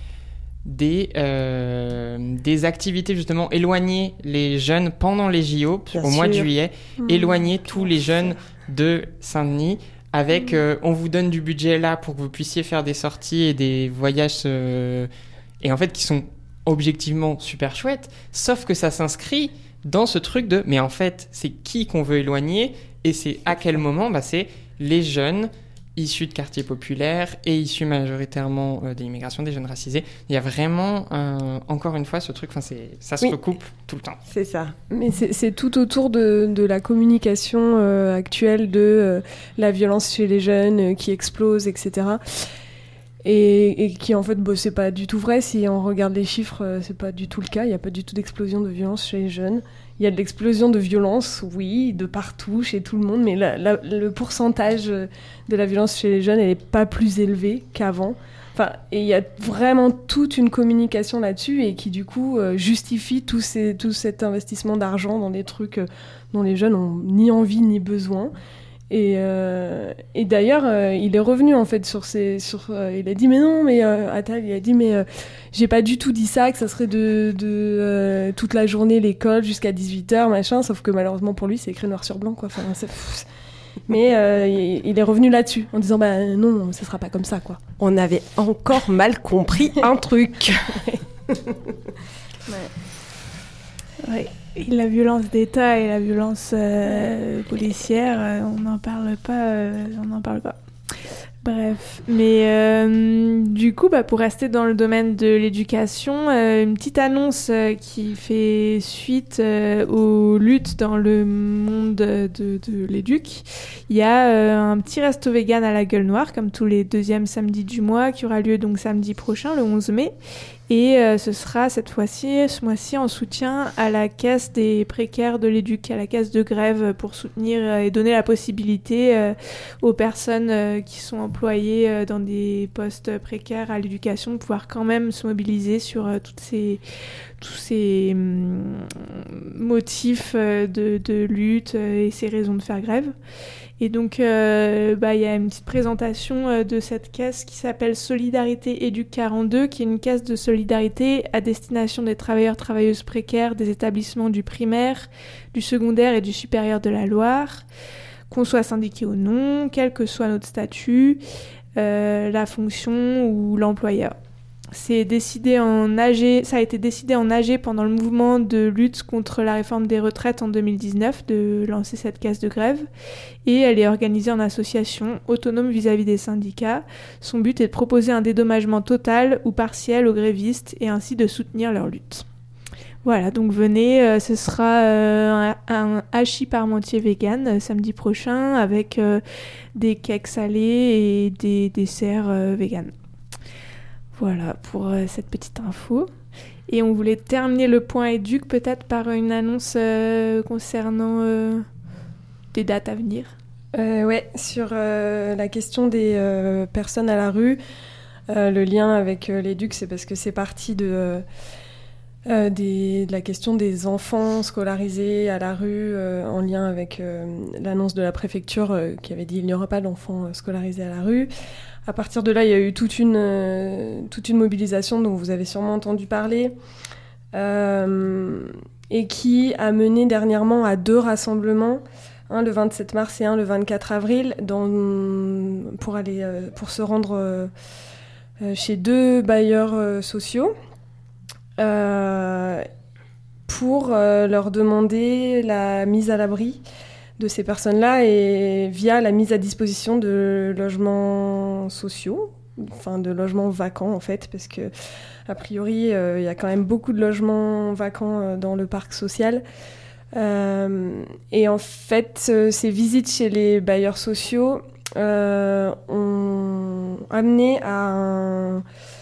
des, euh, des activités justement, éloigner les jeunes pendant les J O, Bien au sûr. mois de juillet, mmh. éloigner tous les jeunes de Saint-Denis. Avec, euh, on vous donne du budget là pour que vous puissiez faire des sorties et des voyages, euh, et en fait qui sont objectivement super chouettes, sauf que ça s'inscrit dans ce truc de, mais en fait, c'est qui qu'on veut éloigner, et c'est à quel moment, bah, c'est les jeunes issus de quartiers populaires et issus majoritairement euh, de l'immigration, des jeunes racisés. Il y a vraiment, euh, encore une fois, ce truc, enfin, c'est, ça se oui. recoupe tout le temps. C'est ça. Mais c'est, c'est tout autour de, de la communication euh, actuelle de euh, la violence chez les jeunes euh, qui explose, et cetera. Et, et qui en fait, bah, c'est pas du tout vrai. Si on regarde les chiffres, euh, c'est pas du tout le cas. Il n'y a pas du tout d'explosion de violence chez les jeunes. Il y a de l'explosion de violence, oui, de partout, chez tout le monde, mais la, la, le pourcentage de la violence chez les jeunes, elle n'est pas plus élevé qu'avant. Enfin, et il y a vraiment toute une communication là-dessus et qui, du coup, euh, justifie tout, ces, tout cet investissement d'argent dans des trucs euh, dont les jeunes n'ont ni envie ni besoin. Et, euh, et d'ailleurs, euh, il est revenu en fait sur ces, sur, euh, il a dit mais non, mais euh, Attal, il a dit mais euh, j'ai pas du tout dit ça, que ça serait de, de euh, toute la journée l'école jusqu'à dix-huit heures machin, sauf que malheureusement pour lui c'est écrit noir sur blanc quoi. Enfin, c'est, mais euh, il, il est revenu là-dessus en disant bah non, ça sera pas comme ça quoi. On avait encore mal compris un truc. ouais. Ouais. Et la violence d'État et la violence euh, policière, euh, on n'en parle pas, euh, on n'en parle pas. Bref, mais euh, du coup, bah, pour rester dans le domaine de l'éducation, euh, une petite annonce euh, qui fait suite euh, aux luttes dans le monde de, de l'éduc. Il y a euh, un petit resto vegan à la Gueule Noire, comme tous les deuxièmes samedis du mois, qui aura lieu donc samedi prochain, le onze mai. Et euh, ce sera cette fois-ci, ce mois-ci, en soutien à la caisse des précaires de l'éduc, à la caisse de grève, pour soutenir euh, et donner la possibilité euh, aux personnes euh, qui sont employées euh, dans des postes précaires à l'éducation de pouvoir quand même se mobiliser sur euh, toutes ces, tous ces hum, motifs euh, de, de lutte euh, et ces raisons de faire grève. Et donc, euh, bah, y a une petite présentation euh, de cette caisse qui s'appelle Solidarité Éduc quarante-deux, qui est une caisse de solidarité à destination des travailleurs, travailleuses précaires des établissements du primaire, du secondaire et du supérieur de la Loire, qu'on soit syndiqué ou non, quel que soit notre statut, euh, la fonction ou l'employeur. c'est décidé en A G, ça a été décidé en A G pendant le mouvement de lutte contre la réforme des retraites en deux mille dix-neuf de lancer cette caisse de grève. Et elle est organisée en association, autonome vis-à-vis des syndicats. Son but est de proposer un dédommagement total ou partiel aux grévistes et ainsi de soutenir leur lutte. Voilà, donc venez, euh, ce sera euh, un, un hachis parmentier vegan euh, samedi prochain avec euh, des cakes salés et des desserts euh, vegan. Voilà pour euh, cette petite info. Et on voulait terminer le point éduc peut-être par une annonce euh, concernant euh, des dates à venir. Euh, ouais, sur euh, la question des euh, personnes à la rue, euh, le lien avec euh, l'éduc, c'est parce que c'est parti de... Euh, Euh, des, de la question des enfants scolarisés à la rue euh, en lien avec euh, l'annonce de la préfecture euh, qui avait dit il n'y aura pas d'enfants euh, scolarisés à la rue. À partir de là, il y a eu toute une, euh, toute une mobilisation dont vous avez sûrement entendu parler euh, et qui a mené dernièrement à deux rassemblements, un le vingt-sept mars et un le vingt-quatre avril, dans, pour, aller, euh, pour se rendre euh, chez deux bailleurs euh, sociaux. Euh, pour euh, leur demander la mise à l'abri de ces personnes-là et via la mise à disposition de logements sociaux, enfin de logements vacants en fait, parce que a priori il euh, y a quand même beaucoup de logements vacants euh, dans le parc social. Euh, et en fait, euh, ces visites chez les bailleurs sociaux euh, ont amené à un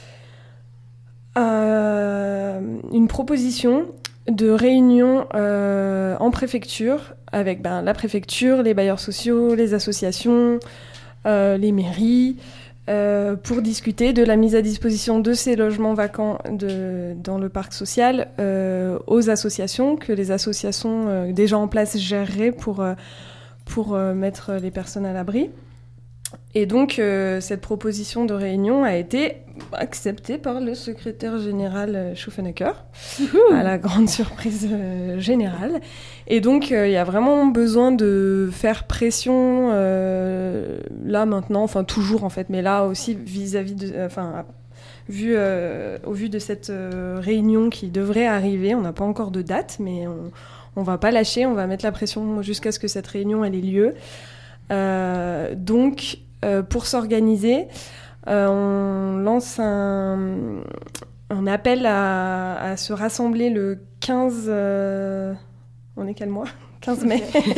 Euh, une proposition de réunion euh, en préfecture avec ben, la préfecture, les bailleurs sociaux, les associations, euh, les mairies, euh, pour discuter de la mise à disposition de ces logements vacants de, dans le parc social euh, aux associations, que les associations euh, déjà en place géreraient pour, euh, pour euh, mettre les personnes à l'abri. Et donc, euh, cette proposition de réunion a été acceptée par le secrétaire général euh, Schuffenecker, à la grande surprise euh, générale. Et donc, il euh, y a vraiment besoin de faire pression, euh, là, maintenant, enfin, toujours, en fait, mais là aussi, vis-à-vis de... Enfin, vu, euh, au vu de cette euh, réunion qui devrait arriver, on n'a pas encore de date, mais on ne va pas lâcher, on va mettre la pression jusqu'à ce que cette réunion elle ait lieu. Euh, donc, euh, pour s'organiser, euh, on lance un, un appel à, à se rassembler le quinze... Euh, on est quel mois ? quinze mai.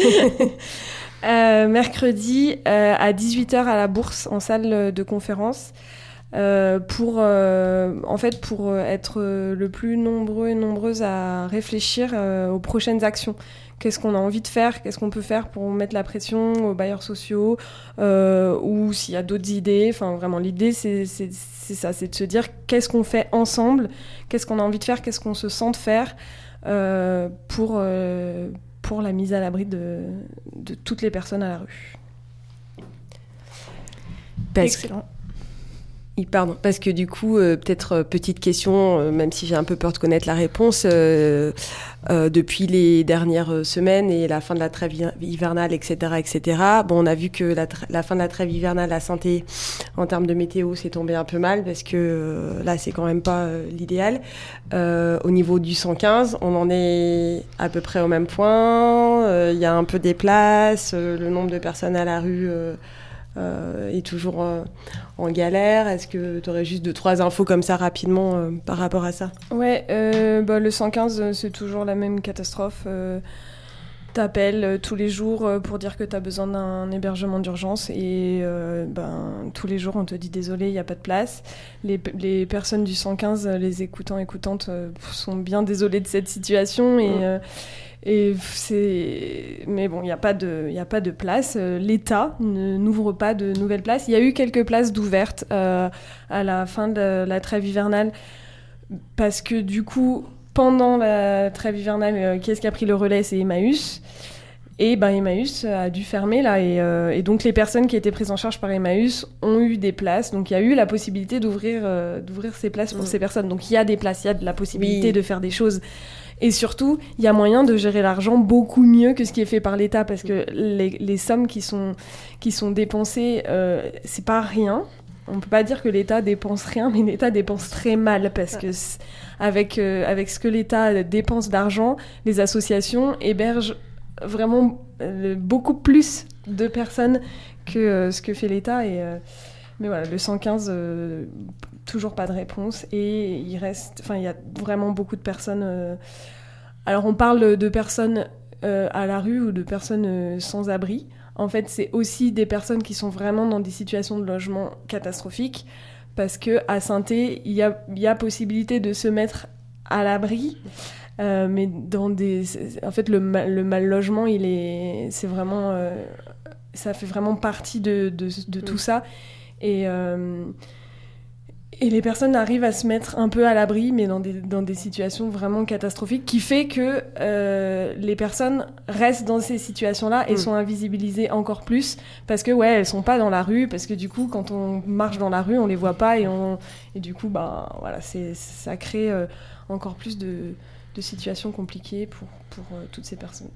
euh, mercredi euh, à dix-huit heures à la Bourse, en salle de conférence. Euh, pour, euh, en fait, pour être le plus nombreux et nombreuses à réfléchir euh, aux prochaines actions. Qu'est-ce qu'on a envie de faire ? Qu'est-ce qu'on peut faire pour mettre la pression aux bailleurs sociaux euh, ou s'il y a d'autres idées. Enfin, vraiment, l'idée, c'est, c'est, c'est ça, c'est de se dire qu'est-ce qu'on fait ensemble, qu'est-ce qu'on a envie de faire, qu'est-ce qu'on se sent de faire euh, pour, euh, pour la mise à l'abri de, de toutes les personnes à la rue. Parce Excellent. Pardon, parce que du coup, euh, peut-être euh, petite question, euh, même si j'ai un peu peur de connaître la réponse, euh, euh, depuis les dernières semaines et la fin de la trêve hivernale, et cetera, et cetera. Bon, on a vu que la, tra- la fin de la trêve hivernale à Saint-Étienne, en termes de météo, c'est tombé un peu mal parce que euh, là, c'est quand même pas euh, l'idéal. Euh, au niveau du cent quinze, on en est à peu près au même point. Il euh, y a un peu des places, euh, le nombre de personnes à la rue. Euh, Euh, est toujours euh, en galère. Est-ce que tu aurais juste deux, trois infos comme ça rapidement euh, par rapport à ça ? Ouais, euh, bah, le cent quinze, c'est toujours la même catastrophe. Euh, t'appelles euh, tous les jours euh, pour dire que t'as besoin d'un hébergement d'urgence et euh, ben, tous les jours on te dit désolé, il n'y a pas de place. Les, les personnes du cent quinze, les écoutants, écoutantes euh, sont bien désolées de cette situation et... Mmh. Euh, Et c'est... Mais bon, il n'y a pas de, il n'y a pas de place. L'État ne, n'ouvre pas de nouvelles places. Il y a eu quelques places d'ouvertes euh, à la fin de la trêve hivernale parce que du coup, pendant la trêve hivernale, euh, qui est-ce qui a pris le relais ? C'est Emmaüs. Et ben, Emmaüs a dû fermer là. Et, euh, et donc, les personnes qui étaient prises en charge par Emmaüs ont eu des places. Donc, il y a eu la possibilité d'ouvrir, euh, d'ouvrir ces places pour mmh. ces personnes. Donc, il y a des places, il y a de la possibilité oui. de faire des choses. Et surtout, il y a moyen de gérer l'argent beaucoup mieux que ce qui est fait par l'État parce que les, les sommes qui sont, qui sont dépensées, euh, c'est pas rien. on peut pas dire que l'État dépense rien, mais l'État dépense très mal parce que avec euh, avec ce que l'État dépense d'argent, les associations hébergent vraiment euh, beaucoup plus de personnes que euh, ce que fait l'État. Et euh, mais voilà, le cent quinze, euh, toujours pas de réponse et il reste, enfin il y a vraiment beaucoup de personnes. Euh, alors on parle de personnes euh, à la rue ou de personnes euh, sans abri. En fait, c'est aussi des personnes qui sont vraiment dans des situations de logement catastrophiques parce qu'à Saint-Thé, il y a, il y a possibilité de se mettre à l'abri, euh, mais dans des... En fait, le, mal, le mal logement, il est, c'est vraiment... Euh, ça fait vraiment partie de, de, de tout ça. Et... Euh, Et les personnes arrivent à se mettre un peu à l'abri, mais dans des, dans des situations vraiment catastrophiques, qui fait que euh, les personnes restent dans ces situations-là et mmh. sont invisibilisées encore plus, parce que, ouais, elles sont pas dans la rue, parce que du coup, quand on marche dans la rue, on les voit pas, et, on, et du coup, bah, voilà, c'est, ça crée euh, encore plus de, de situations compliquées pour, pour euh, toutes ces personnes.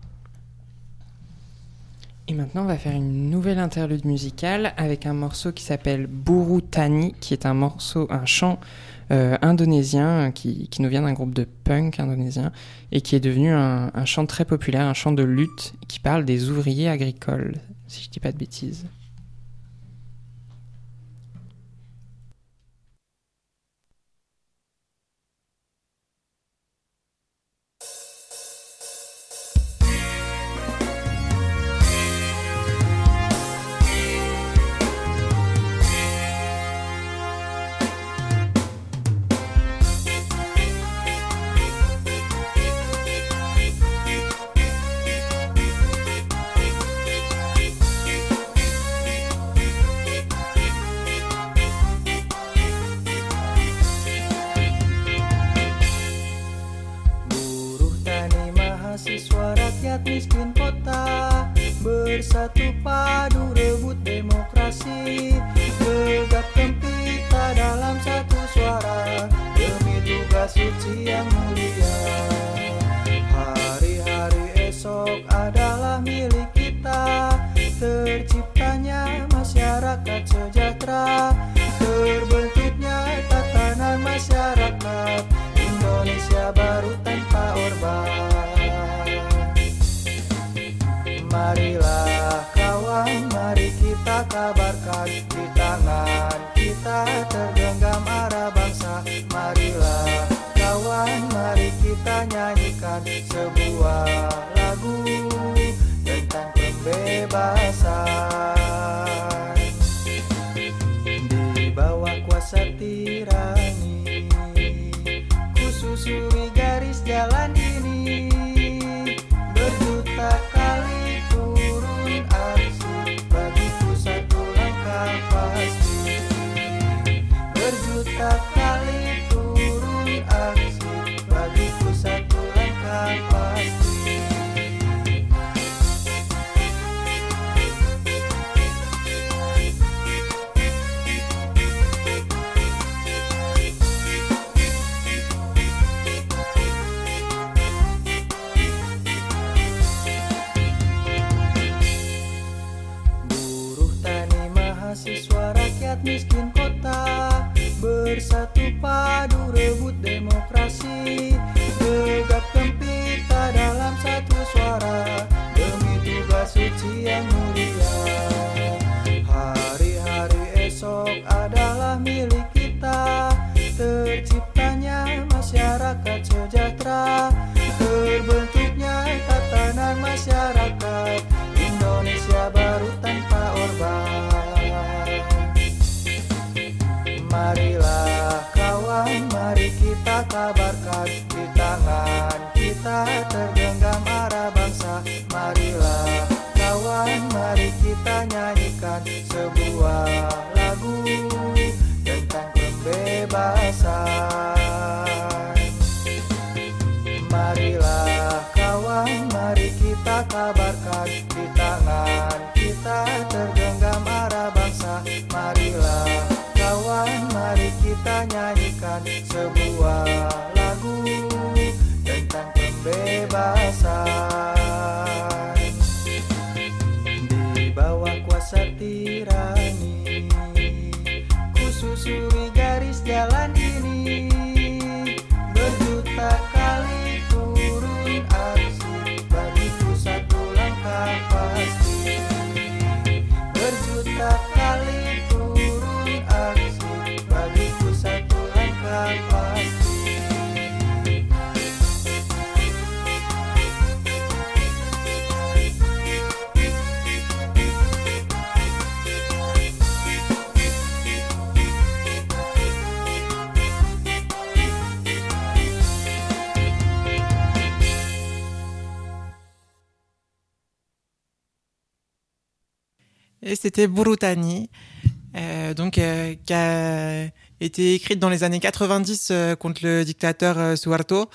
Et maintenant, on va faire une nouvelle interlude musicale avec un morceau qui s'appelle Buru Tani, qui est un morceau, un chant euh, indonésien qui, qui nous vient d'un groupe de punk indonésien et qui est devenu un, un chant très populaire, un chant de lutte qui parle des ouvriers agricoles, si je dis pas de bêtises. Miskin kota bersatu padu rebut demokrasi, gegap gempita dalam satu suara demi tugas suci yang mulia. Hari-hari esok adalah milik kita, terciptanya masyarakat sejahtera, terbentuknya tatanan masyarakat Indonesia baru tanpa orba. Marilah kawan, mari kita kabarkan, di tangan kita tergenggam arah bangsa. Marilah kawan, mari kita nyanyikan sebuah lagu tentang pembebasan. Di bawah kuasa tirani, ku susuri garis jalan ini, berjuta kali berjuta kali turun aksi, bagiku satu langkah pasti. Buruh tani mahasiswa rakyat miskin kota bersatu padu rebut demokrasi, gegap gempita dalam satu suara demi tugas suci yang mulia. Hari-hari esok adalah milik kita, terciptanya masyarakat sejahtera, terbentuknya tatanan masyarakat Indonesia baru tanpa orba. Marilah kawan, mari kita kabarkan, di tangan kita tergenggam arah bangsa. Marilah kawan, mari kita nyanyikan sebuah lagu tentang pembebasan. Marilah kawan, mari kita kabarkan, di tangan kita tergenggam arah bangsa. Marilah kawan, mari kita nyanyikan sebuah lagu tentang pembebasan. Di bawah kuasa tirani, menyusuri garis jalan ini. Berjuta kali turun arsip, bagiku satu langkah pasti. Berjuta kali turun arsip, bagiku satu langkah pasti. Et c'était Burutani, euh, donc euh, qui a été écrite dans les années quatre-vingt-dix euh, contre le dictateur euh, Suharto,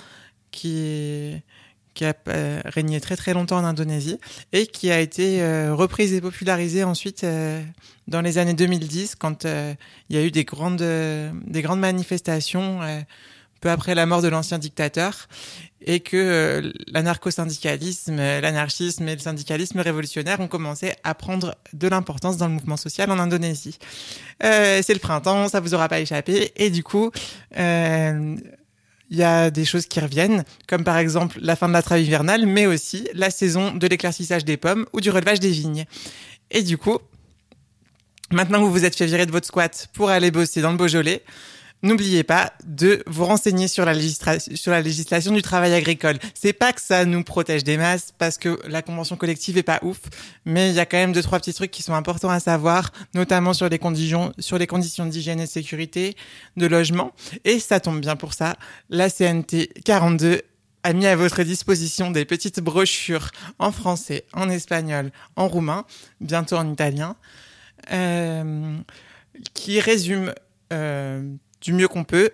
qui, qui a euh, régné très très longtemps en Indonésie, et qui a été euh, reprise et popularisée ensuite euh, dans les années deux mille dix, quand euh, il y a eu des grandes, euh, des grandes manifestations euh, peu après la mort de l'ancien dictateur, et que euh, l'anarcho-syndicalisme, l'anarchisme et le syndicalisme révolutionnaire ont commencé à prendre de l'importance dans le mouvement social en Indonésie. Euh, c'est le printemps, ça vous aura pas échappé, et du coup, euh, il y a des choses qui reviennent, comme par exemple la fin de la trêve hivernale, mais aussi la saison de l'éclaircissage des pommes ou du relevage des vignes. Et du coup, maintenant que vous vous êtes fait virer de votre squat pour aller bosser dans le Beaujolais, n'oubliez pas de vous renseigner sur la, législa- sur la législation du travail agricole. C'est pas que ça nous protège des masses, parce que la convention collective est pas ouf, mais il y a quand même deux, trois petits trucs qui sont importants à savoir, notamment sur les conditions, sur les conditions d'hygiène et de sécurité, de logement. Et ça tombe bien pour ça. La C N T quarante-deux a mis à votre disposition des petites brochures en français, en espagnol, en roumain, bientôt en italien, euh, qui résument, euh, du mieux qu'on peut,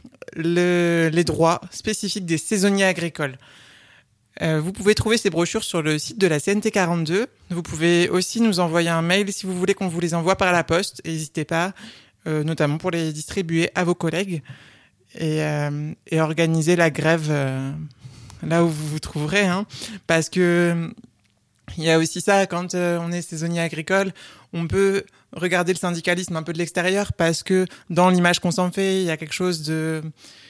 le, les droits spécifiques des saisonniers agricoles. Euh, vous pouvez trouver ces brochures sur le site de la C N T quarante-deux. Vous pouvez aussi nous envoyer un mail si vous voulez qu'on vous les envoie par la poste. N'hésitez pas, euh, notamment pour les distribuer à vos collègues et, euh, et organiser la grève euh, là où vous vous trouverez. Hein, parce que il y a aussi ça, quand euh, on est saisonnier agricole, on peut regarder le syndicalisme un peu de l'extérieur, parce que dans l'image qu'on s'en fait, il y a quelque chose de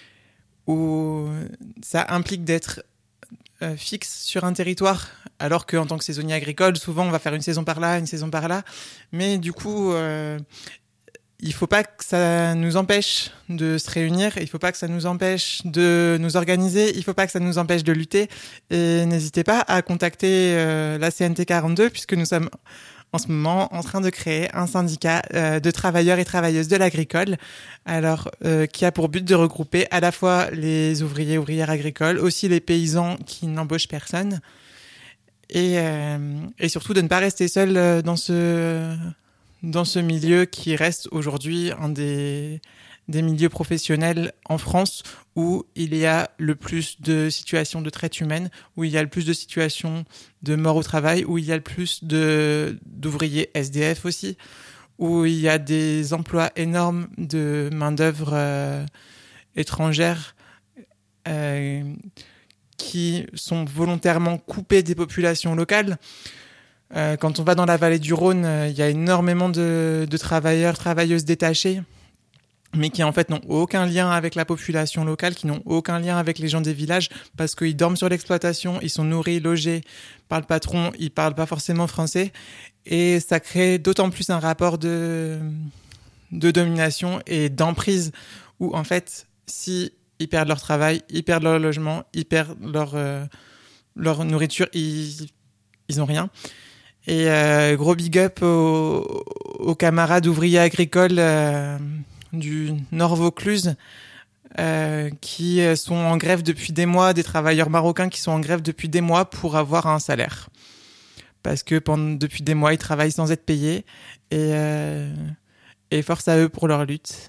où ça implique d'être euh, fixe sur un territoire, alors qu'en tant que saisonnier agricole, souvent on va faire une saison par là, une saison par là, mais du coup, euh, il faut pas que ça nous empêche de se réunir, il faut pas que ça nous empêche de nous organiser, il faut pas que ça nous empêche de lutter, et n'hésitez pas à contacter euh, la C N T quarante-deux, puisque nous sommes en ce moment en train de créer un syndicat euh, de travailleurs et travailleuses de l'agricole, alors euh, qui a pour but de regrouper à la fois les ouvriers et ouvrières agricoles, aussi les paysans qui n'embauchent personne, et, euh, et surtout de ne pas rester seul dans ce, dans ce milieu qui reste aujourd'hui un des, des milieux professionnels en France où il y a le plus de situations de traite humaine, où il y a le plus de situations de mort au travail, où il y a le plus de, d'ouvriers S D F aussi, où il y a des emplois énormes de main-d'œuvre euh, étrangère euh, qui sont volontairement coupés des populations locales. Euh, quand on va dans la vallée du Rhône, euh, il y a énormément de, de travailleurs, travailleuses détachés, mais qui en fait n'ont aucun lien avec la population locale, qui n'ont aucun lien avec les gens des villages, parce qu'ils dorment sur l'exploitation, ils sont nourris, logés par le patron, ils parlent pas forcément français, et ça crée d'autant plus un rapport de, de domination et d'emprise, où en fait, si ils perdent leur travail, ils perdent leur logement, ils perdent leur, euh, leur nourriture, ils, ils ont rien. Et euh, gros big up aux, aux camarades ouvriers agricoles euh, du Nord Vaucluse euh, qui sont en grève depuis des mois, des travailleurs marocains qui sont en grève depuis des mois pour avoir un salaire. Parce que pendant, depuis des mois, ils travaillent sans être payés, et, euh, et force à eux pour leur lutte.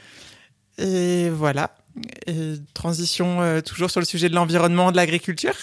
Et voilà. Et transition euh, toujours sur le sujet de l'environnement, de l'agriculture.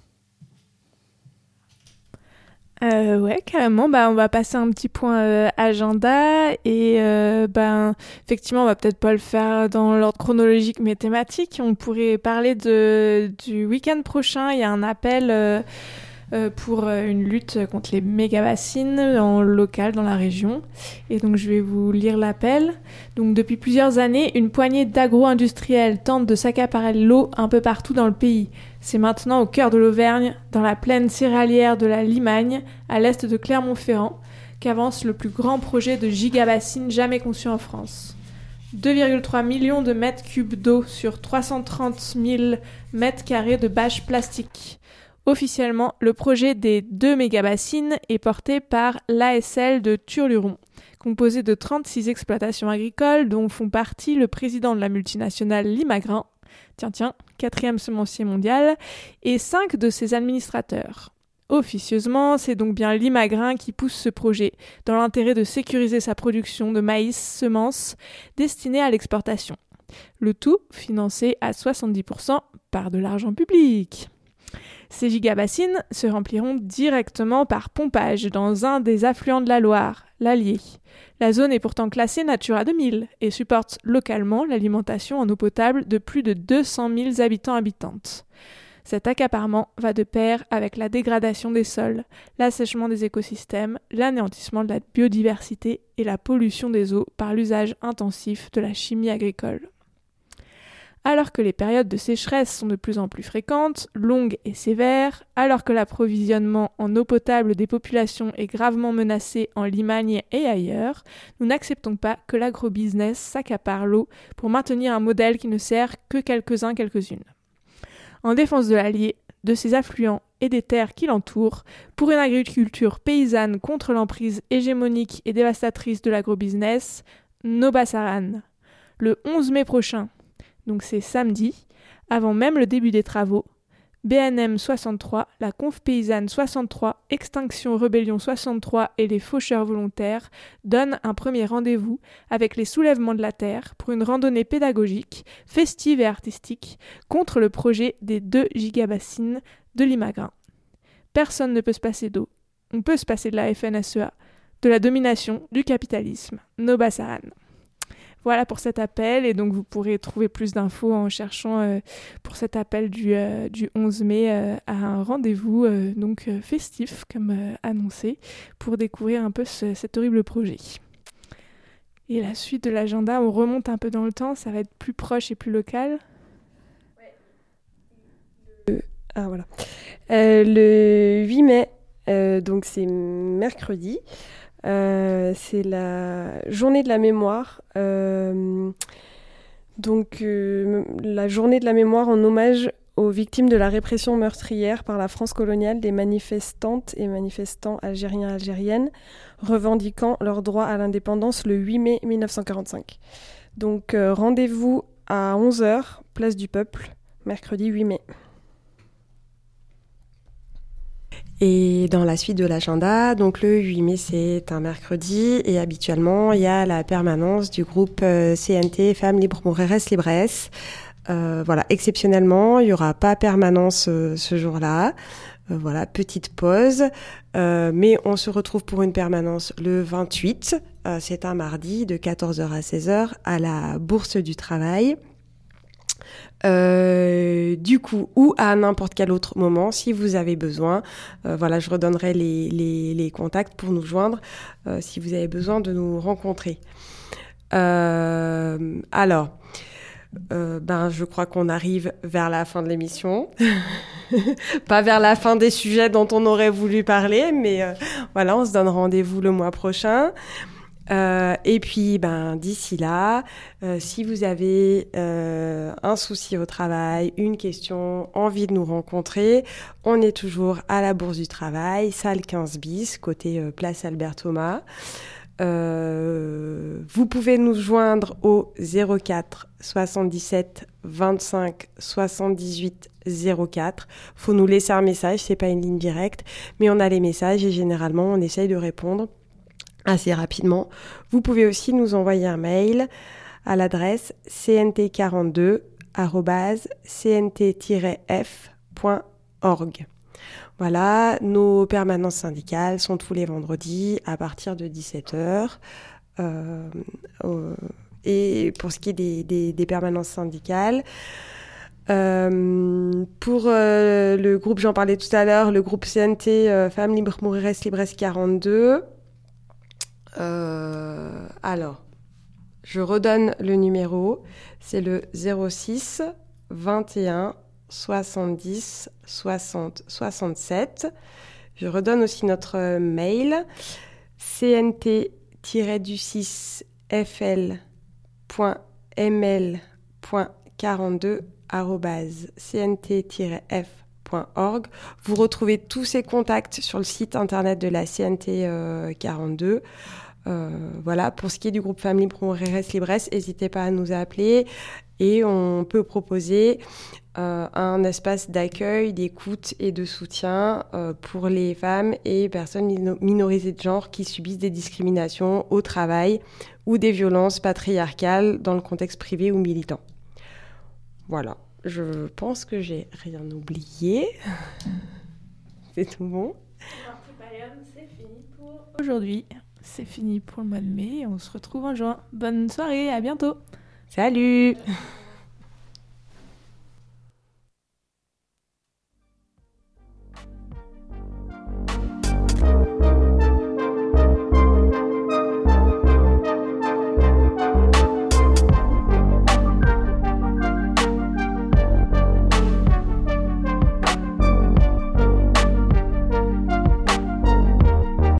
Euh, ouais, carrément. Bah, on va passer un petit point euh, agenda et euh, ben effectivement, on va peut-être pas le faire dans l'ordre chronologique mais thématique. On pourrait parler de du week-end prochain. Il y a un appel euh, euh, pour euh, une lutte contre les méga-bassines en local dans la région. Et donc je vais vous lire l'appel. Donc depuis plusieurs années, une poignée d'agro-industriels tentent de s'accaparer l'eau un peu partout dans le pays. C'est maintenant au cœur de l'Auvergne, dans la plaine céréalière de la Limagne, à l'est de Clermont-Ferrand, qu'avance le plus grand projet de gigabassine jamais conçu en France. deux virgule trois millions de mètres cubes d'eau sur trois cent trente mille mètres carrés de bâches plastiques. Officiellement, le projet des deux mégabassines est porté par l'A S L de Turluron, composé de trente-six exploitations agricoles dont font partie le président de la multinationale Limagrain, tiens tiens, quatrième semencier mondial, et cinq de ses administrateurs. Officieusement, c'est donc bien Limagrain qui pousse ce projet, dans l'intérêt de sécuriser sa production de maïs, semences, destinée à l'exportation. Le tout financé à soixante-dix pour cent par de l'argent public. Ces gigabassines se rempliront directement par pompage dans un des affluents de la Loire, l'Allier. La zone est pourtant classée Natura deux mille et supporte localement l'alimentation en eau potable de plus de deux cent mille habitants-habitantes. Cet accaparement va de pair avec la dégradation des sols, l'assèchement des écosystèmes, l'anéantissement de la biodiversité et la pollution des eaux par l'usage intensif de la chimie agricole. Alors que les périodes de sécheresse sont de plus en plus fréquentes, longues et sévères, alors que l'approvisionnement en eau potable des populations est gravement menacé en Limagne et ailleurs, nous n'acceptons pas que l'agrobusiness s'accapare l'eau pour maintenir un modèle qui ne sert que quelques-uns quelques-unes. En défense de l'Allier, de ses affluents et des terres qui l'entourent, pour une agriculture paysanne contre l'emprise hégémonique et dévastatrice de l'agrobusiness, No Bassaran. Le onze mai prochain, donc c'est samedi, avant même le début des travaux, B N M soixante-trois, la Conf Paysanne soixante-trois, Extinction Rebellion soixante-trois et les Faucheurs Volontaires donnent un premier rendez-vous avec les soulèvements de la terre pour une randonnée pédagogique, festive et artistique contre le projet des deux gigabassines de Limagrain. Personne ne peut se passer d'eau. On peut se passer de la F N S E A, de la domination, du capitalisme. No Bassaran. Voilà pour cet appel, et donc vous pourrez trouver plus d'infos en cherchant euh, pour cet appel du, euh, du onze mai euh, à un rendez-vous euh, donc euh, festif, comme euh, annoncé, pour découvrir un peu ce, cet horrible projet. Et la suite de l'agenda, on remonte un peu dans le temps, ça va être plus proche et plus local. Euh, ah voilà. Euh, le huit mai, euh, donc c'est mercredi. Euh, c'est la journée de la mémoire, euh, donc euh, la journée de la mémoire en hommage aux victimes de la répression meurtrière par la France coloniale des manifestantes et manifestants algériens et algériennes revendiquant leur droit à l'indépendance le huit mai mille neuf cent quarante-cinq. Donc euh, rendez-vous à onze heures, place du Peuple, mercredi huit mai. Et dans la suite de l'agenda, donc le huit mai, c'est un mercredi, et habituellement, il y a la permanence du groupe euh, C N T, Femmes Libres Mujeres Libres. Euh, voilà, exceptionnellement, il n'y aura pas permanence euh, ce jour-là. Euh, voilà, petite pause. Euh, mais on se retrouve pour une permanence le vingt-huit. Euh, c'est un mardi de quatorze heures à seize heures à la Bourse du Travail. Euh, du coup, ou à n'importe quel autre moment, si vous avez besoin. Euh, voilà, je redonnerai les, les, les contacts pour nous joindre euh, si vous avez besoin de nous rencontrer. Euh, alors, euh, ben, je crois qu'on arrive vers la fin de l'émission. Pas vers la fin des sujets dont on aurait voulu parler, mais euh, voilà, on se donne rendez-vous le mois prochain. Euh, et puis, ben, d'ici là, euh, si vous avez euh, un souci au travail, une question, envie de nous rencontrer, on est toujours à la Bourse du Travail, salle quinze bis, côté euh, place Albert Thomas. Euh, vous pouvez nous joindre au zéro quatre soixante-dix-sept vingt-cinq soixante-dix-huit zéro quatre. Faut nous laisser un message, c'est pas une ligne directe, mais on a les messages et généralement on essaye de répondre assez rapidement. Vous pouvez aussi nous envoyer un mail à l'adresse c n t quarante-deux arobase c n t tiret f point org. Voilà, nos permanences syndicales sont tous les vendredis à partir de dix-sept heures. Euh, euh, et pour ce qui est des, des, des permanences syndicales, Euh, pour euh, le groupe, j'en parlais tout à l'heure, le groupe C N T euh, Femmes Libres Mujeres Libres quarante-deux. Euh, alors, je redonne le numéro, c'est le zéro six vingt et un soixante-dix soixante soixante-sept. Je redonne aussi notre mail, c n t du six f l point m l point quarante-deux arobase c n t tiret f point org. Vous retrouvez tous ces contacts sur le site internet de la C N T euh, quarante-deux. Euh, voilà, pour ce qui est du groupe Femmes Libres Mujeres Libres, n'hésitez pas à nous appeler et on peut proposer euh, un espace d'accueil, d'écoute et de soutien euh, pour les femmes et personnes mino- minorisées de genre qui subissent des discriminations au travail ou des violences patriarcales dans le contexte privé ou militant. Voilà, je pense que j'ai rien oublié. C'est tout bon. C'est fini pour aujourd'hui. C'est fini pour le mois de mai. On se retrouve en juin. Bonne soirée, à bientôt. Salut!